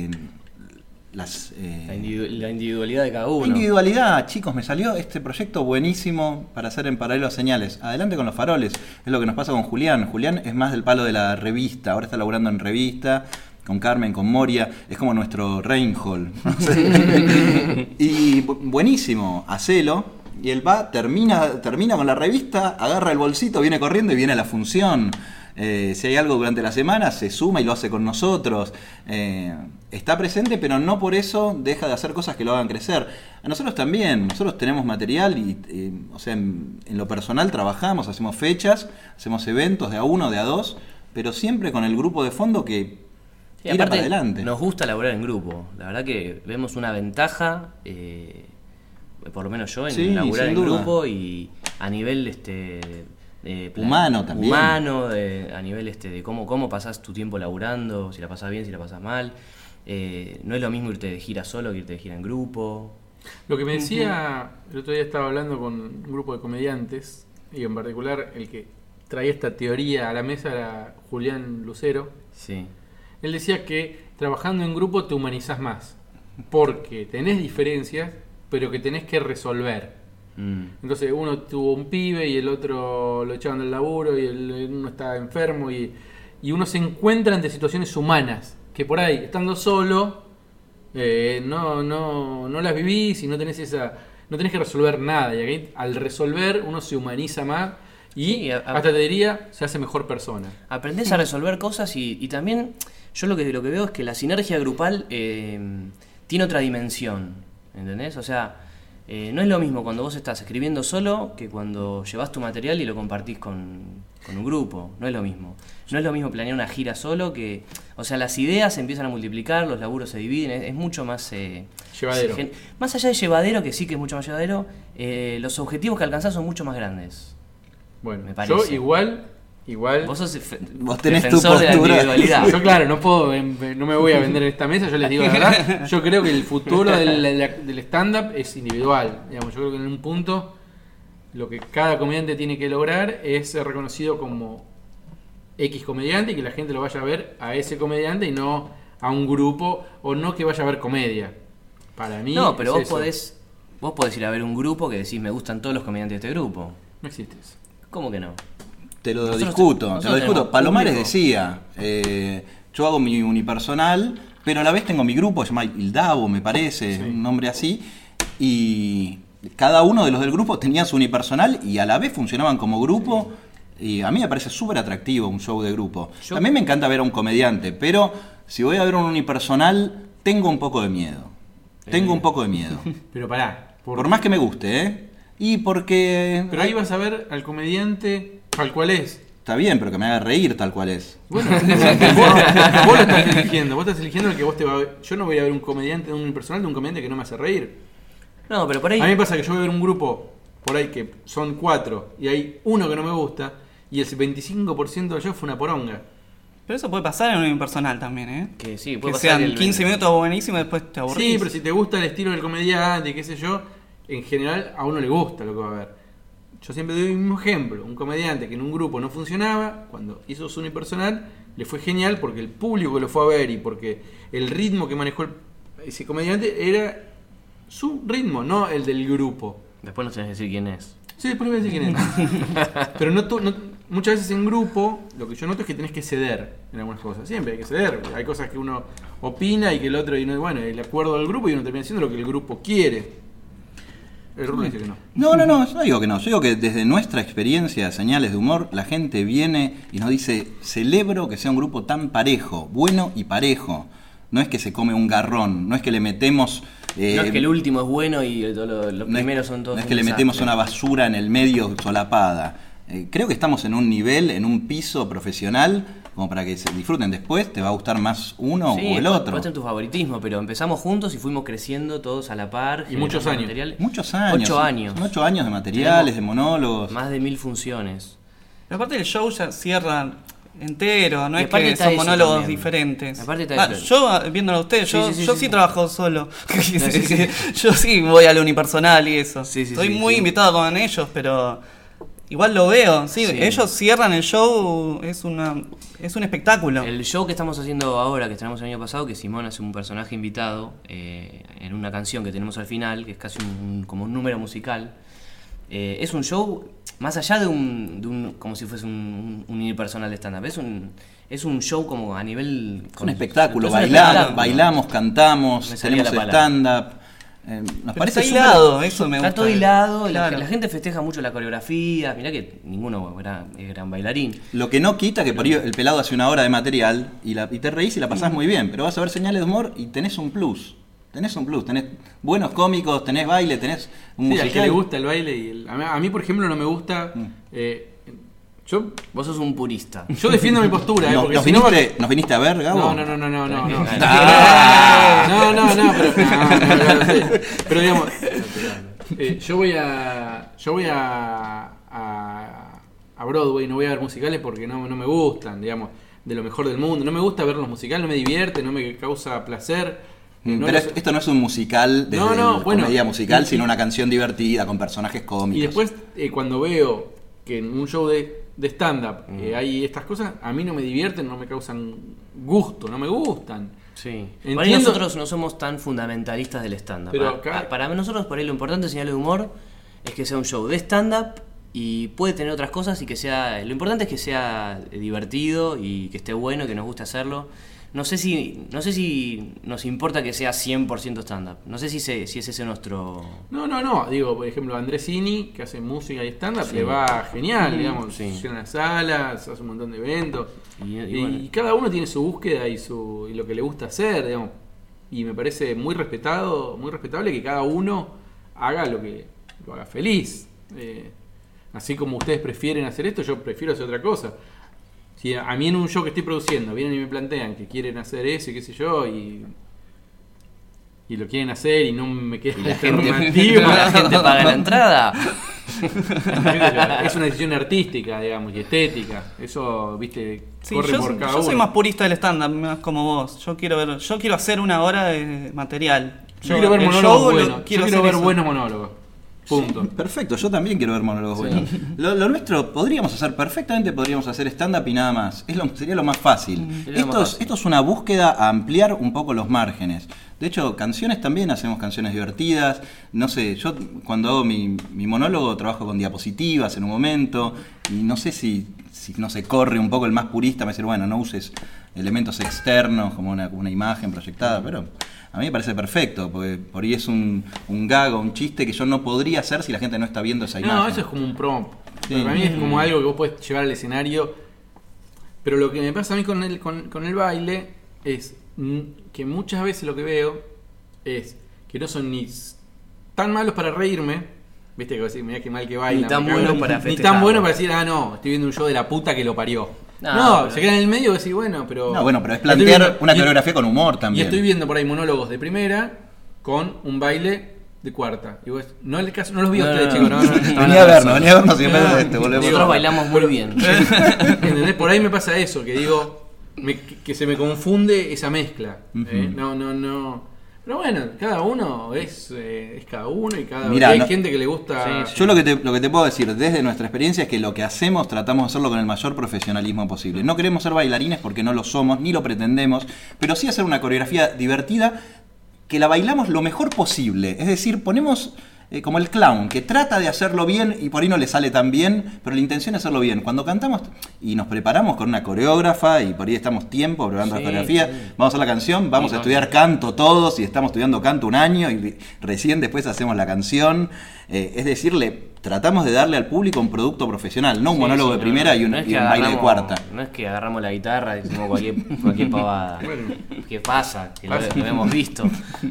la individualidad de cada uno. Individualidad, chicos, me salió este proyecto buenísimo para hacer en paralelo a Señales. Adelante con los faroles, es lo que nos pasa con Julián. Julián es más del palo de la revista, ahora está laburando en revista, con Carmen, con Moria, es como nuestro Reinhold. No sé. Y buenísimo, hacelo. Y él termina con la revista, agarra el bolsito, viene corriendo y viene a la función. Si hay algo durante la semana, se suma y lo hace con nosotros. Está presente, pero no por eso deja de hacer cosas que lo hagan crecer. A nosotros también, nosotros tenemos material y en lo personal trabajamos, hacemos fechas, hacemos eventos de a uno, de a dos, pero siempre con el grupo de fondo que Sí, tira aparte, para adelante. nos gusta laburar en grupo. La verdad que vemos una ventaja, por lo menos yo, en Sí, laburar sin en duda. grupo y a nivel Humano también. humano, a nivel de cómo pasás tu tiempo laburando, si la pasás bien, si la pasás mal. No es lo mismo irte de gira solo que irte de gira en grupo. Lo que me decía, el otro día estaba hablando con un grupo de comediantes, y en particular el que traía esta teoría a la mesa era Julián Lucero. Sí. Él decía que trabajando en grupo te humanizás más, porque tenés diferencias, pero que tenés que resolver. Entonces uno tuvo un pibe y el otro lo echaban del laburo y uno está enfermo y uno se encuentra ante situaciones humanas que por ahí, estando solo, no las vivís y no tenés que resolver nada. Y aquí, al resolver, uno se humaniza más y Sí, hasta te diría, se hace mejor persona. Aprendés a resolver cosas y también yo lo que veo es que la sinergia grupal tiene otra dimensión, ¿entendés? O sea, no es lo mismo cuando vos estás escribiendo solo que cuando llevas tu material y lo compartís con un grupo. No es lo mismo. No es lo mismo planear una gira solo que... O sea, las ideas se empiezan a multiplicar, los laburos se dividen, es mucho más... Llevadero. Más allá de llevadero, que sí que es mucho más llevadero, los objetivos que alcanzás son mucho más grandes. Bueno, Me parece. yo igual Vos sos Vos tenés tu defensor de la postura. individualidad. yo claro, no me voy a vender en esta mesa, yo les digo la verdad, yo creo que el futuro del stand-up es individual. Digamos, yo creo que en un punto lo que cada comediante tiene que lograr es ser reconocido como X comediante y que la gente lo vaya a ver a ese comediante y no a un grupo, o no que vaya a ver comedia. Para mí No, pero es vos podés ir a ver un grupo que decís me gustan todos los comediantes de este grupo. No existe eso. ¿Cómo que no? Te lo Nosotros discuto. tenemos Palomares público. decía, yo hago mi unipersonal, pero a la vez tengo mi grupo, se llama Il Davo, me parece, un nombre así, y cada uno de los del grupo tenía su unipersonal y a la vez funcionaban como grupo, y a mí me parece súper atractivo un show de grupo. También me encanta ver a un comediante, pero si voy a ver un unipersonal, tengo un poco de miedo. Pero pará. Por más que me guste, ¿eh? Y porque... Pero ahí vas a ver al comediante tal cual es. Está bien, pero que me haga reír tal cual es. Bueno, vos lo estás eligiendo. Vos estás eligiendo el que vos te va a ver. Yo no voy a ver un comediante, un unipersonal de un comediante que no me hace reír. No, pero por ahí... A mí me pasa que yo voy a ver un grupo por ahí que son 4 y hay uno que no me gusta y el 25% del show fue una poronga. Pero eso puede pasar en un unipersonal también, ¿eh? Que sí, puede Que pasar sean 15 minutos buenísimos y después te aburrís. Sí, pero si te gusta el estilo del comediante, qué sé yo, en general a uno le gusta lo que va a ver. Yo siempre doy el mismo ejemplo. Un comediante que en un grupo no funcionaba, cuando hizo su unipersonal, le fue genial porque el público que lo fue a ver y porque el ritmo que manejó ese comediante era su ritmo, no el del grupo. Después no tenés que decir quién es. Sí, después voy a decir quién es. Pero muchas veces en grupo, lo que yo noto es que tenés que ceder en algunas cosas. Siempre hay que ceder. Hay cosas que uno opina y que el otro, bueno, el acuerdo del grupo y uno termina haciendo lo que el grupo quiere. El Rulo dice que no. No, yo digo que no. Yo digo que desde nuestra experiencia de Señales de Humor, la gente viene y nos dice, celebro que sea un grupo tan parejo, bueno y parejo. No es que se come un garrón, no es que le metemos... no es que el último es bueno y los primeros son todos... No es que le metemos una basura en el medio solapada. Creo que estamos en un nivel, en un piso profesional, como para que se disfruten después, te va a gustar más uno sí, o el otro. Puede ser tu favoritismo, pero empezamos juntos y fuimos creciendo todos a la par. Y muchos años. Muchos años. 8 años. Son 8 años de materiales, de monólogos. Más de 1000 funciones. Pero aparte el show ya cierra entero, no Y es aparte que está son eso monólogos también. diferentes. Aparte está eso. Yo, viéndolo a ustedes, yo sí sí. trabajo solo. Yo sí voy al unipersonal y eso. Estoy muy invitado con ellos, pero igual lo veo. Sí, ellos cierran el show, es un espectáculo. El show que estamos haciendo ahora, que estrenamos el año pasado, que Simón hace un personaje invitado en una canción que tenemos al final, que es casi como un número musical. Es un show más allá de un como si fuese un unipersonal de stand-up. Es un show como a nivel... Es un espectáculo, es un espectáculo. bailamos, cantamos, Me salía tenemos la palabra. stand-up. Nos parece está hilado, eso me gusta. Está todo hilado, Claro. la gente festeja mucho la coreografía. Mirá que ninguno es gran bailarín. Lo que no quita que por ahí el pelado hace una hora de material y te reís y la pasás muy bien, pero vas a ver Señales de Humor y tenés un plus. Tenés buenos cómicos, tenés baile, tenés un Sí, al que musical. le gusta el baile. A mí, por ejemplo, no me gusta... Vos sos un purista. Yo defiendo mi postura, No, porque ¿nos, si no... ¿Nos viniste a ver, Gabo? No. Ah. Pero digamos, yo voy a Broadway, no voy a ver musicales porque no me gustan, digamos, de lo mejor del mundo. No me gusta ver los musicales, no me divierte, no me causa placer. Pero esto no es un musical desde comedia musical, sino una canción divertida con personajes cómicos. Y después, cuando veo que en un show de stand-up hay estas cosas, a mí no me divierten, no me causan gusto, no me gustan. Sí. Entiendo- Por ahí nosotros no somos tan fundamentalistas del stand-up. Pero acá- Para nosotros, por ahí lo importante de Señales de Humor es que sea un show de stand-up y puede tener otras cosas y que sea... Lo importante es que sea divertido y que esté bueno y que nos guste hacerlo. No sé si nos importa que sea 100% stand-up. No sé si es ese nuestro... No. Digo, por ejemplo, Andresini, que hace música y stand-up, le va genial, digamos. Sí. Llena las salas, hace un montón de eventos. Y Y bueno. cada uno tiene su búsqueda y lo que le gusta hacer, digamos. Y me parece muy respetable que cada uno haga lo que lo haga feliz. Así como ustedes prefieren hacer esto, yo prefiero hacer otra cosa. Si a mí en un show que estoy produciendo vienen y me plantean que quieren hacer eso y qué sé yo, y lo quieren hacer y no me queda La alternativa. gente paga la entrada. Es una decisión artística, digamos, y estética. Eso, viste, Sí, corre por cada yo soy uno. más purista del stand-up, más como vos. Yo quiero hacer una hora de material. Yo quiero ver el monólogos show lo buenos. Yo quiero hacer ver eso. buenos monólogos. Punto. Sí, perfecto, yo también quiero ver monólogos buenos. Lo nuestro podríamos hacer stand-up y nada más. Sería lo más fácil. Esto es una búsqueda a ampliar un poco los márgenes. De hecho, canciones también, hacemos canciones divertidas. No sé, yo cuando hago mi monólogo trabajo con diapositivas en un momento. Y no sé si no se corre un poco el más purista, me dice, bueno, no uses elementos externos como una imagen proyectada, pero a mí me parece perfecto, porque por ahí es un gag o un chiste que yo no podría hacer si la gente no está viendo esa imagen. No, eso es como un prompt. Sí. Para mí es como algo que vos podés llevar al escenario. Pero lo que me pasa a mí con el baile es que muchas veces lo que veo es que no son ni tan malos para reírme. Viste que vos decís, mirá qué mal que baila. Ni tan bueno para festejar. Ni tan bueno para decir, estoy viendo un show de la puta que lo parió. No, se queda en el medio y decís, pero... No, bueno, pero es plantear una coreografía con humor también. Y estoy viendo por ahí monólogos de primera con un baile de cuarta. Y vos, no los vi a ustedes, chicos. No, venía a vernos y en vez de este, volvemos. Nosotros bailamos muy bien. ¿Entendés? Por ahí me pasa eso, que digo, que se me confunde esa mezcla. No. Pero bueno, cada uno es cada uno y hay gente que le gusta... Sí. Yo lo que te puedo decir desde nuestra experiencia es que lo que hacemos tratamos de hacerlo con el mayor profesionalismo posible. No queremos ser bailarines porque no lo somos, ni lo pretendemos, pero sí hacer una coreografía divertida que la bailamos lo mejor posible. Es decir, ponemos... como el clown, que trata de hacerlo bien y por ahí no le sale tan bien, pero la intención es hacerlo bien. Cuando cantamos y nos preparamos con una coreógrafa y por ahí estamos tiempo preparando la coreografía, vamos a hacer la canción, vamos a estudiar canto todos y estamos estudiando canto un año y recién después hacemos la canción. Es decir, tratamos de darle al público un producto profesional, no un monólogo de primera y un baile de cuarta. No es que agarramos la guitarra y decimos cualquier pavada. ¿Qué pasa? Que lo hemos visto.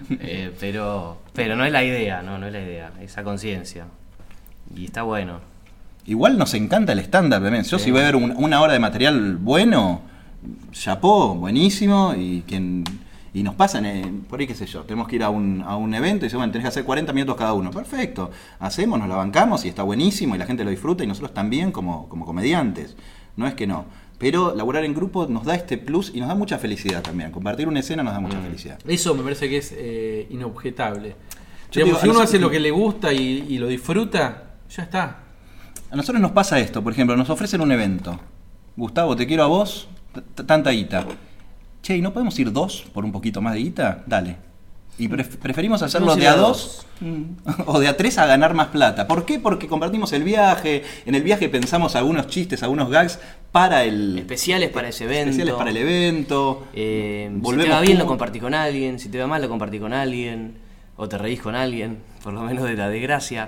Pero no es la idea, no es la idea, esa conciencia. Y está bueno. Igual nos encanta el stand-up, yo si voy a ver una hora de material bueno, chapó, buenísimo, y nos pasan, por ahí qué sé yo, tenemos que ir a un evento y dicen, bueno, tenés que hacer 40 minutos cada uno. Perfecto, hacemos, nos la bancamos y está buenísimo y la gente lo disfruta y nosotros también como comediantes. No es que no. Pero laburar en grupo nos da este plus y nos da mucha felicidad también. Compartir una escena nos da mucha felicidad. Eso me parece que es inobjetable. Digamos, si uno hace lo que le gusta y lo disfruta, ya está. A nosotros nos pasa esto, por ejemplo, nos ofrecen un evento. Gustavo, te quiero a vos, tanta guita. Che, ¿y no podemos ir dos por un poquito más de guita? Dale. Y preferimos hacerlo de a dos o de a tres a ganar más plata. ¿Por qué? Porque compartimos el viaje. En el viaje pensamos algunos chistes, algunos gags para especiales para ese evento. Especiales para el evento. Si te va bien lo compartís con alguien, si te va mal lo compartís con alguien, o te reís con alguien, por lo menos de la desgracia.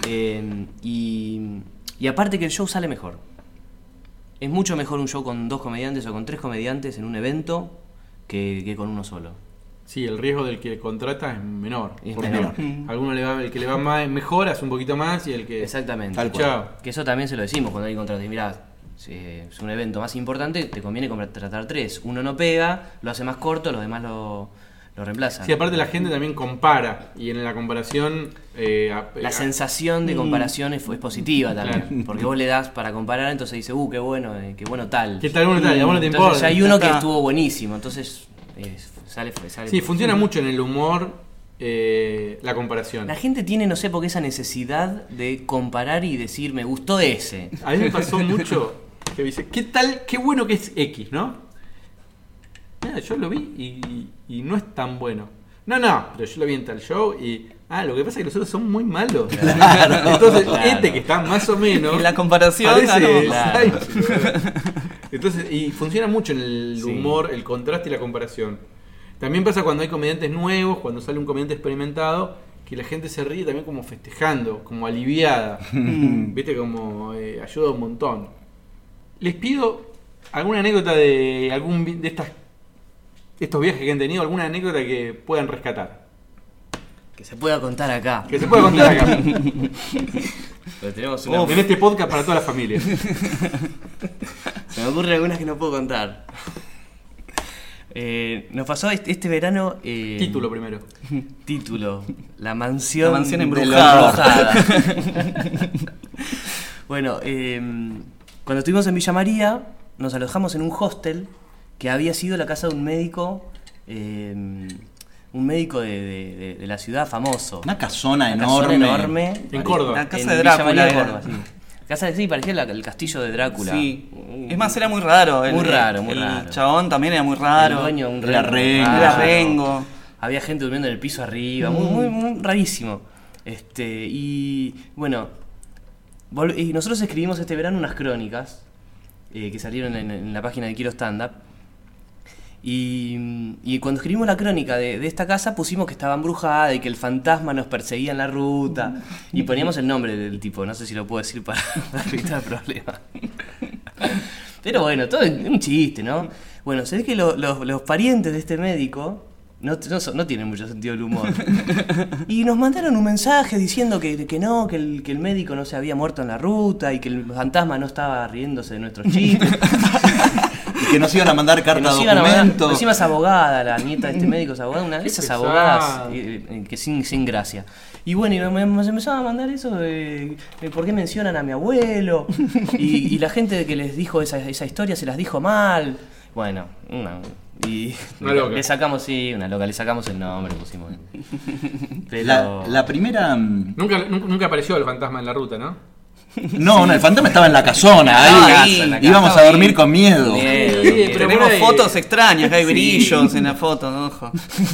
Y aparte que el show sale mejor. Es mucho mejor un show con 2 comediantes o con 3 comediantes en un evento que con uno solo. Sí, el riesgo del que contrata es menor. Menor. El que le va más, mejor hace un poquito más y el que... Exactamente. Que eso también se lo decimos cuando hay contratos. Mirá, si es un evento más importante, te conviene contratar 3. Uno no pega, lo hace más corto, los demás lo reemplazan. Sí, aparte la gente también compara y en la comparación... la sensación de comparación es positiva también. Claro. Porque vos le das para comparar, entonces dice, qué bueno tal. ¿Qué tal bueno tal? Y a vos no te entonces importa. Hay uno que estuvo buenísimo, entonces sale. Sí, funciona mucho en el humor la comparación. La gente tiene, no sé por qué, esa necesidad de comparar y decir, me gustó ese. A mí me pasó mucho que dice, ¿qué tal? Qué bueno que es X, ¿no? Mira, yo lo vi y no es tan bueno. No, pero yo lo vi en tal show y... lo que pasa es que los otros son muy malos. Claro, entonces, que está más o menos... En la comparación... Claro. Entonces, y funciona mucho en el humor, el contraste y la comparación. También pasa cuando hay comediantes nuevos, cuando sale un comediante experimentado, que la gente se ríe también como festejando, como aliviada. Viste, como ayuda un montón. Les pido alguna anécdota de estos viajes que han tenido, alguna anécdota que puedan rescatar. Que se pueda contar acá. Pero tenemos en este podcast para toda la familia. Se me ocurren algunas que no puedo contar. Nos pasó este verano... Título primero. Título. La mansión embrujada. Bueno, cuando estuvimos en Villa María, nos alojamos en un hostel que había sido la casa de un médico médico de la ciudad famoso. Una casona Una enorme. casona enorme. En Córdoba. La casa En de Villa Drácula. María de era. Córdoba, sí. Casa sí, parecía el castillo de Drácula. Sí. Es más, era muy raro. Muy raro. El chabón también era muy raro. El dueño, un Era Rengo. Era raro. Rengo. Había gente durmiendo en el piso arriba, muy rarísimo. Y bueno, y nosotros escribimos este verano unas crónicas que salieron en la página de Quiero Stand Up. Y cuando escribimos la crónica de esta casa pusimos que estaba embrujada y que el fantasma nos perseguía en la ruta. Y poníamos el nombre del tipo, no sé si lo puedo decir para evitar problemas. Pero bueno, todo es un chiste, ¿no? Bueno, se ve que los parientes de este médico no tienen mucho sentido del humor. Y nos mandaron un mensaje diciendo que el médico no se había muerto en la ruta y que el fantasma no estaba riéndose de nuestros chistes. Y que nos iban a mandar carta Nos iban a mandar- documento. Encima es abogada, la nieta de este médico es abogada, una de esas pesado. abogadas que sin gracia. Y bueno, y nos empezaban a mandar eso de por qué mencionan a mi abuelo. Y la gente que les dijo esa historia se las dijo mal. Bueno, Una loca. le sacamos, una loca, le sacamos el nombre, pusimos. Pero La primera. Nunca apareció el fantasma en la ruta, ¿no? No, el fantasma estaba en la casona. Ahí, en la íbamos casa, a dormir ahí. con miedo. Bien, Sí, bien. pero Tenemos por ahí- fotos extrañas, que hay brillos en la foto, ojo.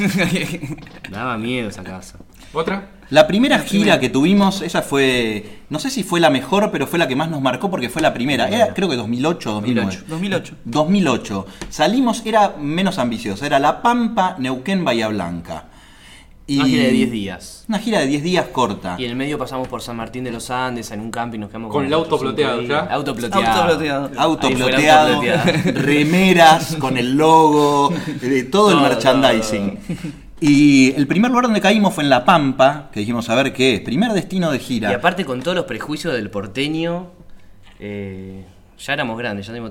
Daba miedo esa casa. ¿Otra? La primera gira que tuvimos, esa fue. No sé si fue la mejor, pero fue la que más nos marcó porque fue la primera. Era creo que 2008 o 2009. 2008. 2008. Salimos, era menos ambiciosa. Era La Pampa, Neuquén, Bahía Blanca. Una gira de 10 días. Una gira de 10 días corta. Y en el medio pasamos por San Martín de los Andes en un camping, nos quedamos Con el auto 4 o 5 ploteado, días. ¿ya? Autoploteado. Autoploteado, Ahí fue el autoploteado. remeras con el logo, todo el merchandising. Y el primer lugar donde caímos fue en La Pampa, que dijimos a ver qué es, primer destino de gira. Y aparte con todos los prejuicios del porteño, ya éramos grandes, ya teníamos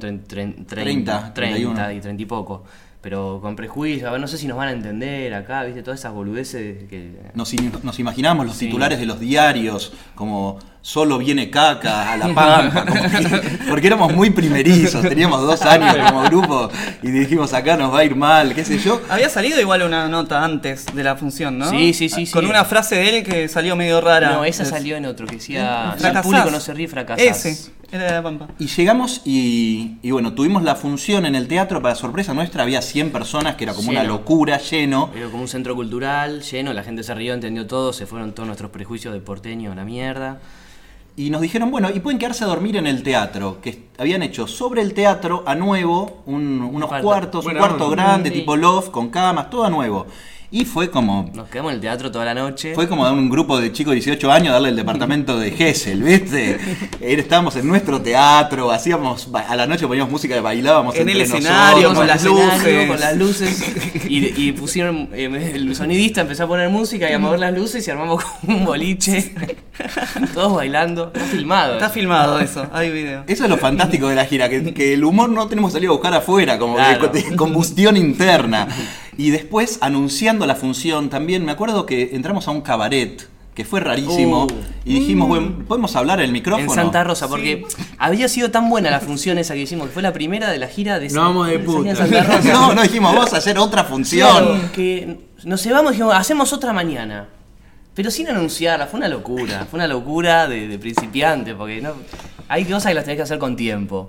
30 31. y 30 y poco. Pero con prejuicios, a ver, no sé si nos van a entender acá, viste, todas esas boludeces que... Nos imaginamos los Sí. titulares de los diarios, como solo viene caca a La Pampa, porque éramos muy primerizos, teníamos 2 años como grupo y dijimos acá nos va a ir mal, qué sé yo. Había salido igual una nota antes de la función, ¿no? Sí. Con una frase de él que salió medio rara. No, esa salió en otro, que decía, si el Fracasás. público no se ríe, fracasás. Ese, era de La Pampa. Y llegamos y bueno, tuvimos la función en el teatro, para sorpresa nuestra había 100 personas, que era como una Lleno. locura, lleno. Era como un centro cultural lleno, la gente se rió, entendió todo, se fueron todos nuestros prejuicios de porteño a la mierda. Y nos dijeron, bueno, y pueden quedarse a dormir en el teatro, que habían hecho sobre el teatro a nuevo unos Cuarto. cuartos, un Buena cuarto onda. grande, Sí. tipo loft, con camas, todo a nuevo. Y fue como Nos quedamos en el teatro toda la noche. a un grupo de chicos de 18 años darle el departamento de Gesell, ¿viste? Estábamos en nuestro teatro, a la noche poníamos música y bailábamos En entre el escenario, nosotros. con las luces. Con las luces. Y pusieron, el sonidista empezó a poner música y a mover las luces y armamos como un boliche. Todos bailando. Está filmado. Está filmado eso, hay video. Eso es lo fantástico de la gira, que el humor no tenemos que salir a buscar afuera, como Claro. de combustión interna. Y después, anunciando la función, también me acuerdo que entramos a un cabaret, que fue rarísimo, y dijimos, bueno, ¿podemos hablar en el micrófono? En Santa Rosa, porque había sido tan buena la función esa que hicimos, que fue la primera de la gira de No vamos de Salida puta. Santa Rosa. No, dijimos, vamos a hacer otra función. Claro, que nos llevamos y dijimos, hacemos otra mañana. Pero sin anunciarla, fue una locura de principiante, porque no hay cosas que las tenés que hacer con tiempo.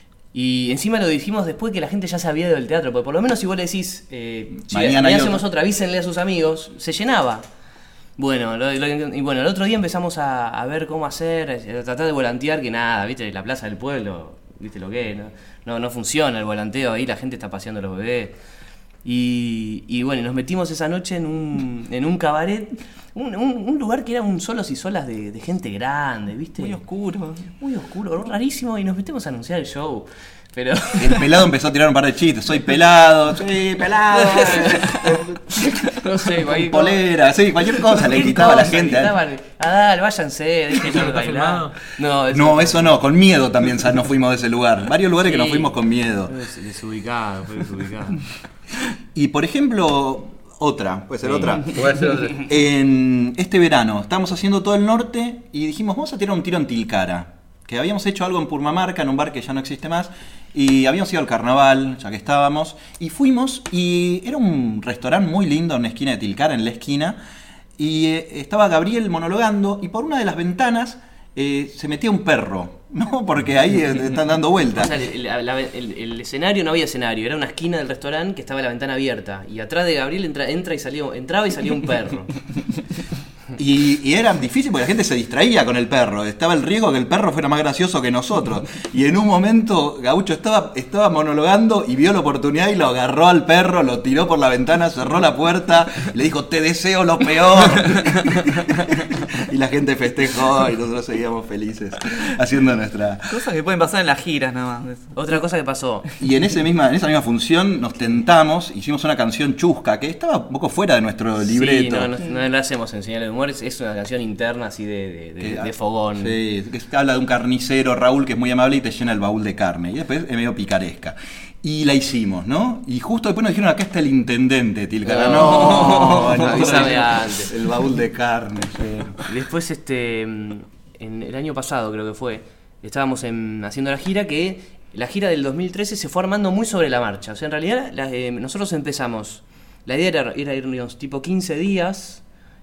Y encima lo dijimos después que la gente ya sabía del teatro, porque por lo menos si vos le decís, Mañana hay hacemos otro. otra, avísenle a sus amigos, se llenaba. Bueno, y bueno, el otro día empezamos a ver cómo hacer, a tratar de volantear, que nada, viste, la plaza del pueblo, viste lo que es, no funciona el volanteo, ahí la gente está paseando los bebés. Y bueno, nos metimos esa noche en un cabaret, un lugar que era un solos y solas de gente grande, ¿viste? Muy oscuro. Muy oscuro, rarísimo, y nos metimos a anunciar el show. Pero El pelado empezó a tirar un par de chistes, soy pelado, no sé, con polera, sí, cualquier cosa le quitaba a la gente. Dale, váyanse, déjenlo ¿Está bailar. filmado? No, eso no, con miedo también nos fuimos de ese lugar. Varios lugares que nos Sí. fuimos con miedo. Desubicado, fue desubicado. Y por ejemplo, puede ser otra. Puede ser otra. En este verano estábamos haciendo todo el norte y dijimos, vamos a tirar un tiro en Tilcara. que habíamos hecho algo en Purmamarca, en un bar que ya no existe más, y habíamos ido al carnaval, ya que estábamos, y fuimos, y era un restaurante muy lindo en una esquina de Tilcara, en la esquina, y estaba Gabriel monologando, y por una de las ventanas se metía un perro, ¿no? Porque ahí están dando vueltas. O sea, el escenario no había escenario, era una esquina del restaurante que estaba la ventana abierta, y atrás de Gabriel entraba y salía un perro. Y era difícil porque la gente se distraía con el perro. Estaba el riesgo que el perro fuera más gracioso que nosotros. Y en un momento Gaucho estaba monologando y vio la oportunidad y lo agarró al perro, lo tiró por la ventana, cerró la puerta, le dijo: te deseo lo peor. Y la gente festejó y nosotros seguíamos felices haciendo nuestra... Cosas que pueden pasar en las giras nada más. Otra cosa que pasó. Y en esa misma función nos tentamos, hicimos una canción chusca que estaba un poco fuera de nuestro libreto. Sí, no la hacemos en Señal de Humor, es una canción interna así de fogón. Sí, que habla de un carnicero, Raúl, que es muy amable y te llena el baúl de carne. Y después es medio picaresca. Y la hicimos, ¿no? Y justo después nos dijeron: acá está el intendente, Tilcara. No, avísame antes. El baúl de carne. Sí. Después, en el año pasado creo que fue, estábamos haciendo la gira, que la gira del 2013 se fue armando muy sobre la marcha. O sea, en realidad nosotros empezamos, la idea era irnos tipo 15 días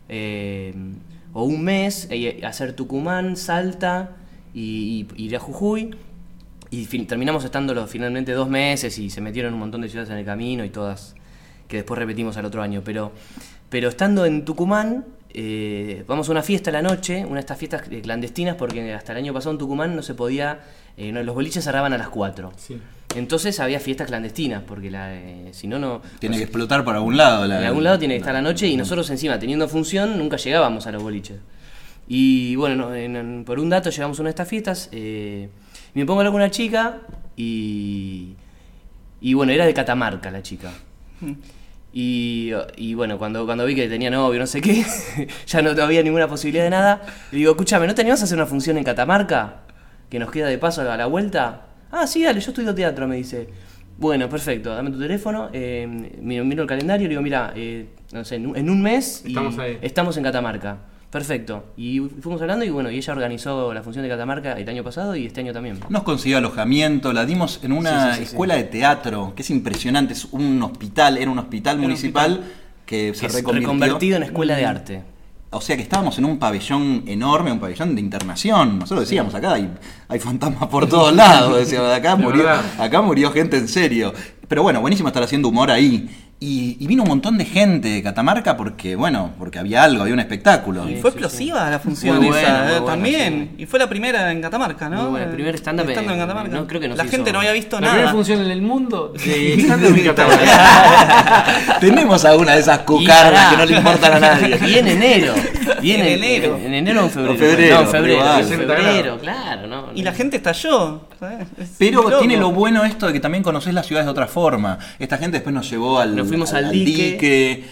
o un mes, hacer Tucumán, Salta y ir a Jujuy. Y terminamos estando finalmente 2 meses y se metieron un montón de ciudades en el camino y todas que después repetimos al otro año. Pero estando en Tucumán, vamos a una fiesta a la noche, una de estas fiestas clandestinas, porque hasta el año pasado en Tucumán no se podía, los boliches cerraban a las 4. Sí. Entonces había fiestas clandestinas, porque si no... Tiene que explotar por algún lado. En algún lado tiene que estar la noche y nosotros encima, teniendo función, nunca llegábamos a los boliches. Y bueno, por un dato llegamos a una de estas fiestas... me pongo a hablar con una chica y bueno, era de Catamarca la chica. Y bueno, cuando vi que tenía novio, no sé qué, ya no había ninguna posibilidad de nada. Le digo: escúchame, ¿no teníamos que hacer una función en Catamarca? Que nos queda de paso a la vuelta. Ah, sí, dale, yo estudio teatro, me dice. Bueno, perfecto, dame tu teléfono. Miro el calendario y le digo: mira, no sé, en un mes estamos en Catamarca. Perfecto. Y fuimos hablando y bueno, y ella organizó la función de Catamarca el año pasado y este año también. Nos consiguió alojamiento, la dimos en una escuela de teatro, que es impresionante, es un hospital, era un hospital municipal que se reconvertido en escuela de arte. O sea que estábamos en un pabellón enorme, un pabellón de internación. Nosotros decíamos: acá hay fantasmas por todos lados. Decíamos: acá murió gente en serio. Pero bueno, buenísimo estar haciendo humor ahí. Y vino un montón de gente de Catamarca porque había algo, había un espectáculo. Y fue explosiva la función esa, también. Sí. Y fue la primera en Catamarca, ¿no? Muy buena, el primer stand-up en Catamarca. No, creo que la gente no había visto nada. La primera función en el mundo de stand-up en Catamarca. Tenemos alguna de esas cucardas que no le importan a nadie. Y en enero. En enero. En enero o en febrero. En febrero, claro, ¿no? Y la gente estalló. Pero tiene lo bueno esto de que también conocés las ciudades de otra forma. Esta gente después nos llevó nos fuimos al dique.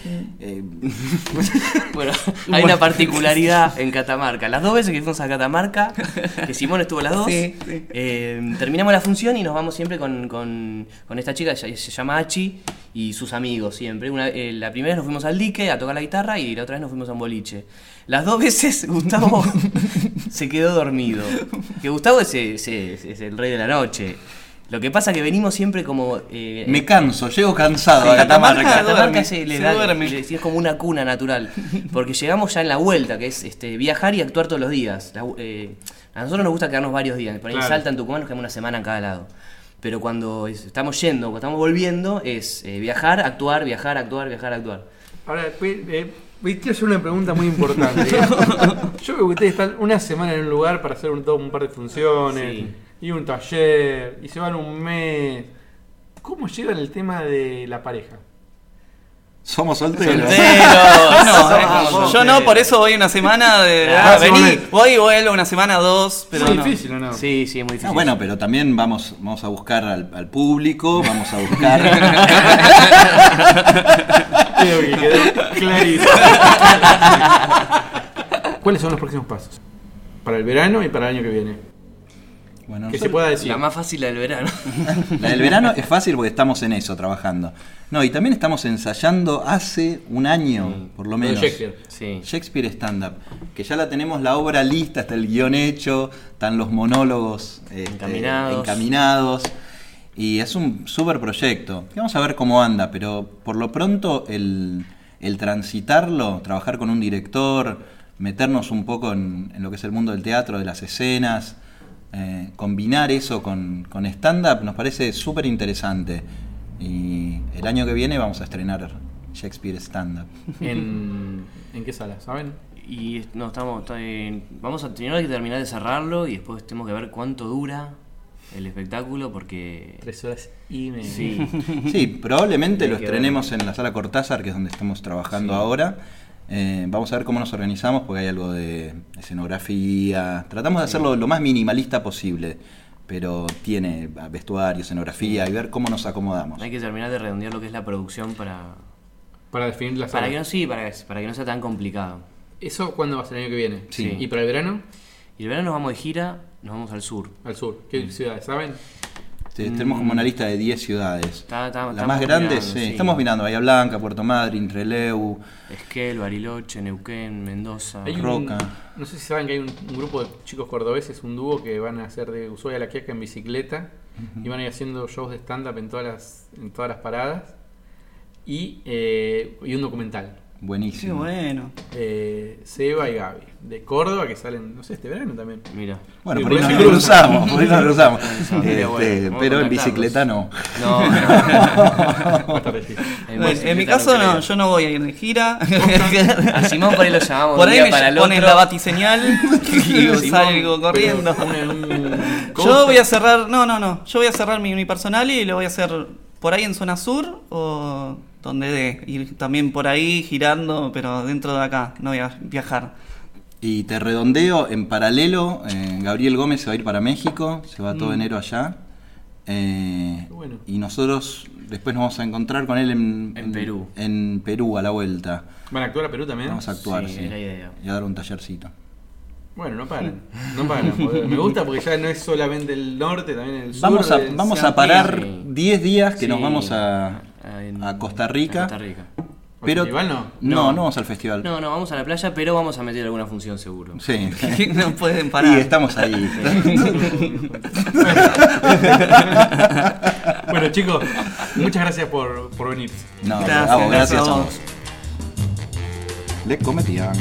Bueno, hay una particularidad en Catamarca. Las 2 veces que fuimos a Catamarca, que Simón estuvo las 2, terminamos la función y nos vamos siempre con esta chica, se llama Achi, y sus amigos siempre. La primera vez nos fuimos al dique a tocar la guitarra y la otra vez nos fuimos a un boliche. Las 2 veces Gustavo se quedó dormido. Que Gustavo es el rey de la noche. Lo que pasa es que venimos siempre como... me canso, llego cansado a Catamarca. Catamarca es como una cuna natural. Porque llegamos ya en la vuelta, que es viajar y actuar todos los días. A nosotros nos gusta quedarnos varios días. Por ahí en Salta, en Tucumán, nos quedamos una semana en cada lado. Pero cuando estamos yendo, cuando estamos volviendo, es viajar, actuar, viajar, actuar, viajar, actuar. Ahora, quiero hacer una pregunta muy importante. Yo veo que ustedes están una semana en un lugar para hacer un par de funciones, sí, y un taller, y se van un mes. ¿Cómo llevan el tema de la pareja? Somos solteros. Yo no, por eso voy una semana voy una semana 2, pero es muy difícil, ¿o no? Sí, es muy difícil. No, bueno, pero también vamos a buscar al público, vamos a buscar. Creo que quedó clarísimo. ¿Cuáles son los próximos pasos? Para el verano y para el año que viene. Bueno, que se pueda decir. La más fácil la del verano. La del verano es fácil porque estamos en eso, trabajando. No, y también estamos ensayando hace un año, por lo menos. Shakespeare. Sí. Shakespeare Stand-Up. Que ya la tenemos la obra lista, está el guión hecho, están los monólogos encaminados. Y es un súper proyecto. Y vamos a ver cómo anda, pero por lo pronto el transitarlo, trabajar con un director, meternos un poco en lo que es el mundo del teatro, de las escenas, combinar eso con stand-up nos parece súper interesante. Y el año que viene vamos a estrenar Shakespeare Stand-Up. ¿En qué sala? ¿Saben? Y no, vamos a tener que terminar de cerrarlo y después tenemos que ver cuánto dura el espectáculo porque... 3 horas y media. Sí. Sí, probablemente lo Hay que estrenemos en la sala Cortázar, que es donde estamos trabajando ahora. Vamos a ver cómo nos organizamos porque hay algo de escenografía. Tratamos de hacerlo lo más minimalista posible, pero tiene vestuario, escenografía y ver cómo nos acomodamos. Hay que terminar de redondear lo que es la producción para definir la sala. para que no sea tan complicado. ¿Eso cuándo va a ser el año que viene? Sí. ¿Y para el verano? Y el verano nos vamos de gira, nos vamos al sur. Al sur. ¿Qué ciudades? ¿Saben? Tenemos como una lista de 10 ciudades. La estamos más grande, mirando, sí. Estamos mirando Bahía Blanca, Puerto Madryn, Trelew, Esquel, Bariloche, Neuquén, Mendoza, Roca. No sé si saben que hay un grupo de chicos cordobeses, un dúo que van a hacer de Ushuaia a La Quiaca en bicicleta y van a ir haciendo shows de stand-up en todas las paradas y un documental. Buenísimo. Qué bueno. Seba y Gaby, de Córdoba, que salen, no sé, este verano también. Mira. Bueno, Sí, por ahí por nos eso cruzamos, por ahí nos cruzamos. Bueno, Pero en bicicleta no. No. Bueno, en mi caso no, yo no voy a ir de gira. A Simón por ahí lo llamamos Por un ahí día me para el ponen otro. la batiseñal y salgo corriendo. Yo voy a cerrar, yo voy a cerrar mi personal y lo voy a hacer por ahí en zona sur o donde dé, ir también por ahí girando, pero dentro de acá, no voy a viajar. Y te redondeo, en paralelo, Gabriel Gómez se va a ir para México, se va todo enero allá. Bueno. Y nosotros después nos vamos a encontrar con él en Perú. En Perú, a la vuelta. ¿Van a actuar a Perú también? Vamos a actuar, Sí, sí. es la idea. Y a dar un tallercito. Bueno, no paran. Me gusta porque ya no es solamente el norte, también el sur. Vamos a parar Sí. 10 días que Sí. nos vamos a Costa Rica. A Costa Rica. Pero ¿Festival no? No vamos al festival. No, vamos a la playa, pero vamos a meter alguna función seguro. Sí. No pueden parar. Y estamos ahí. Bueno, chicos, muchas gracias por venir. No, Gracias, gracias a a vos. vos. Les cometían.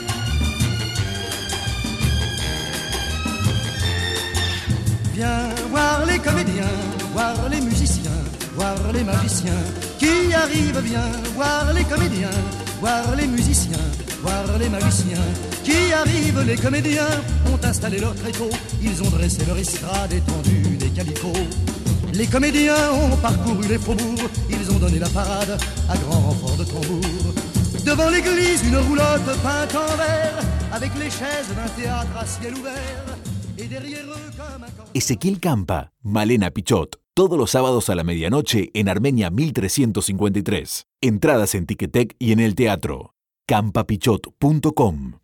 Viens voir les comédiens, voir les musiciens, voir les magiciens qui arrivent. Viens voir les comédiens, voir les musiciens, voir les magiciens qui arrivent. Les comédiens ont installé leur tréteau, ils ont dressé leur estrade étendue des calicots. Les comédiens ont parcouru les faubourgs, ils ont donné la parade à grand renfort de tambour. Devant l'église, une roulotte peinte en vert, avec les chaises d'un théâtre à ciel ouvert. Et derrière eux comme un corps... Ezequiel Campa, Malena Pichot, todos los sábados a la medianoche en Armenia 1353. Entradas en Ticketek y en el teatro. campapichot.com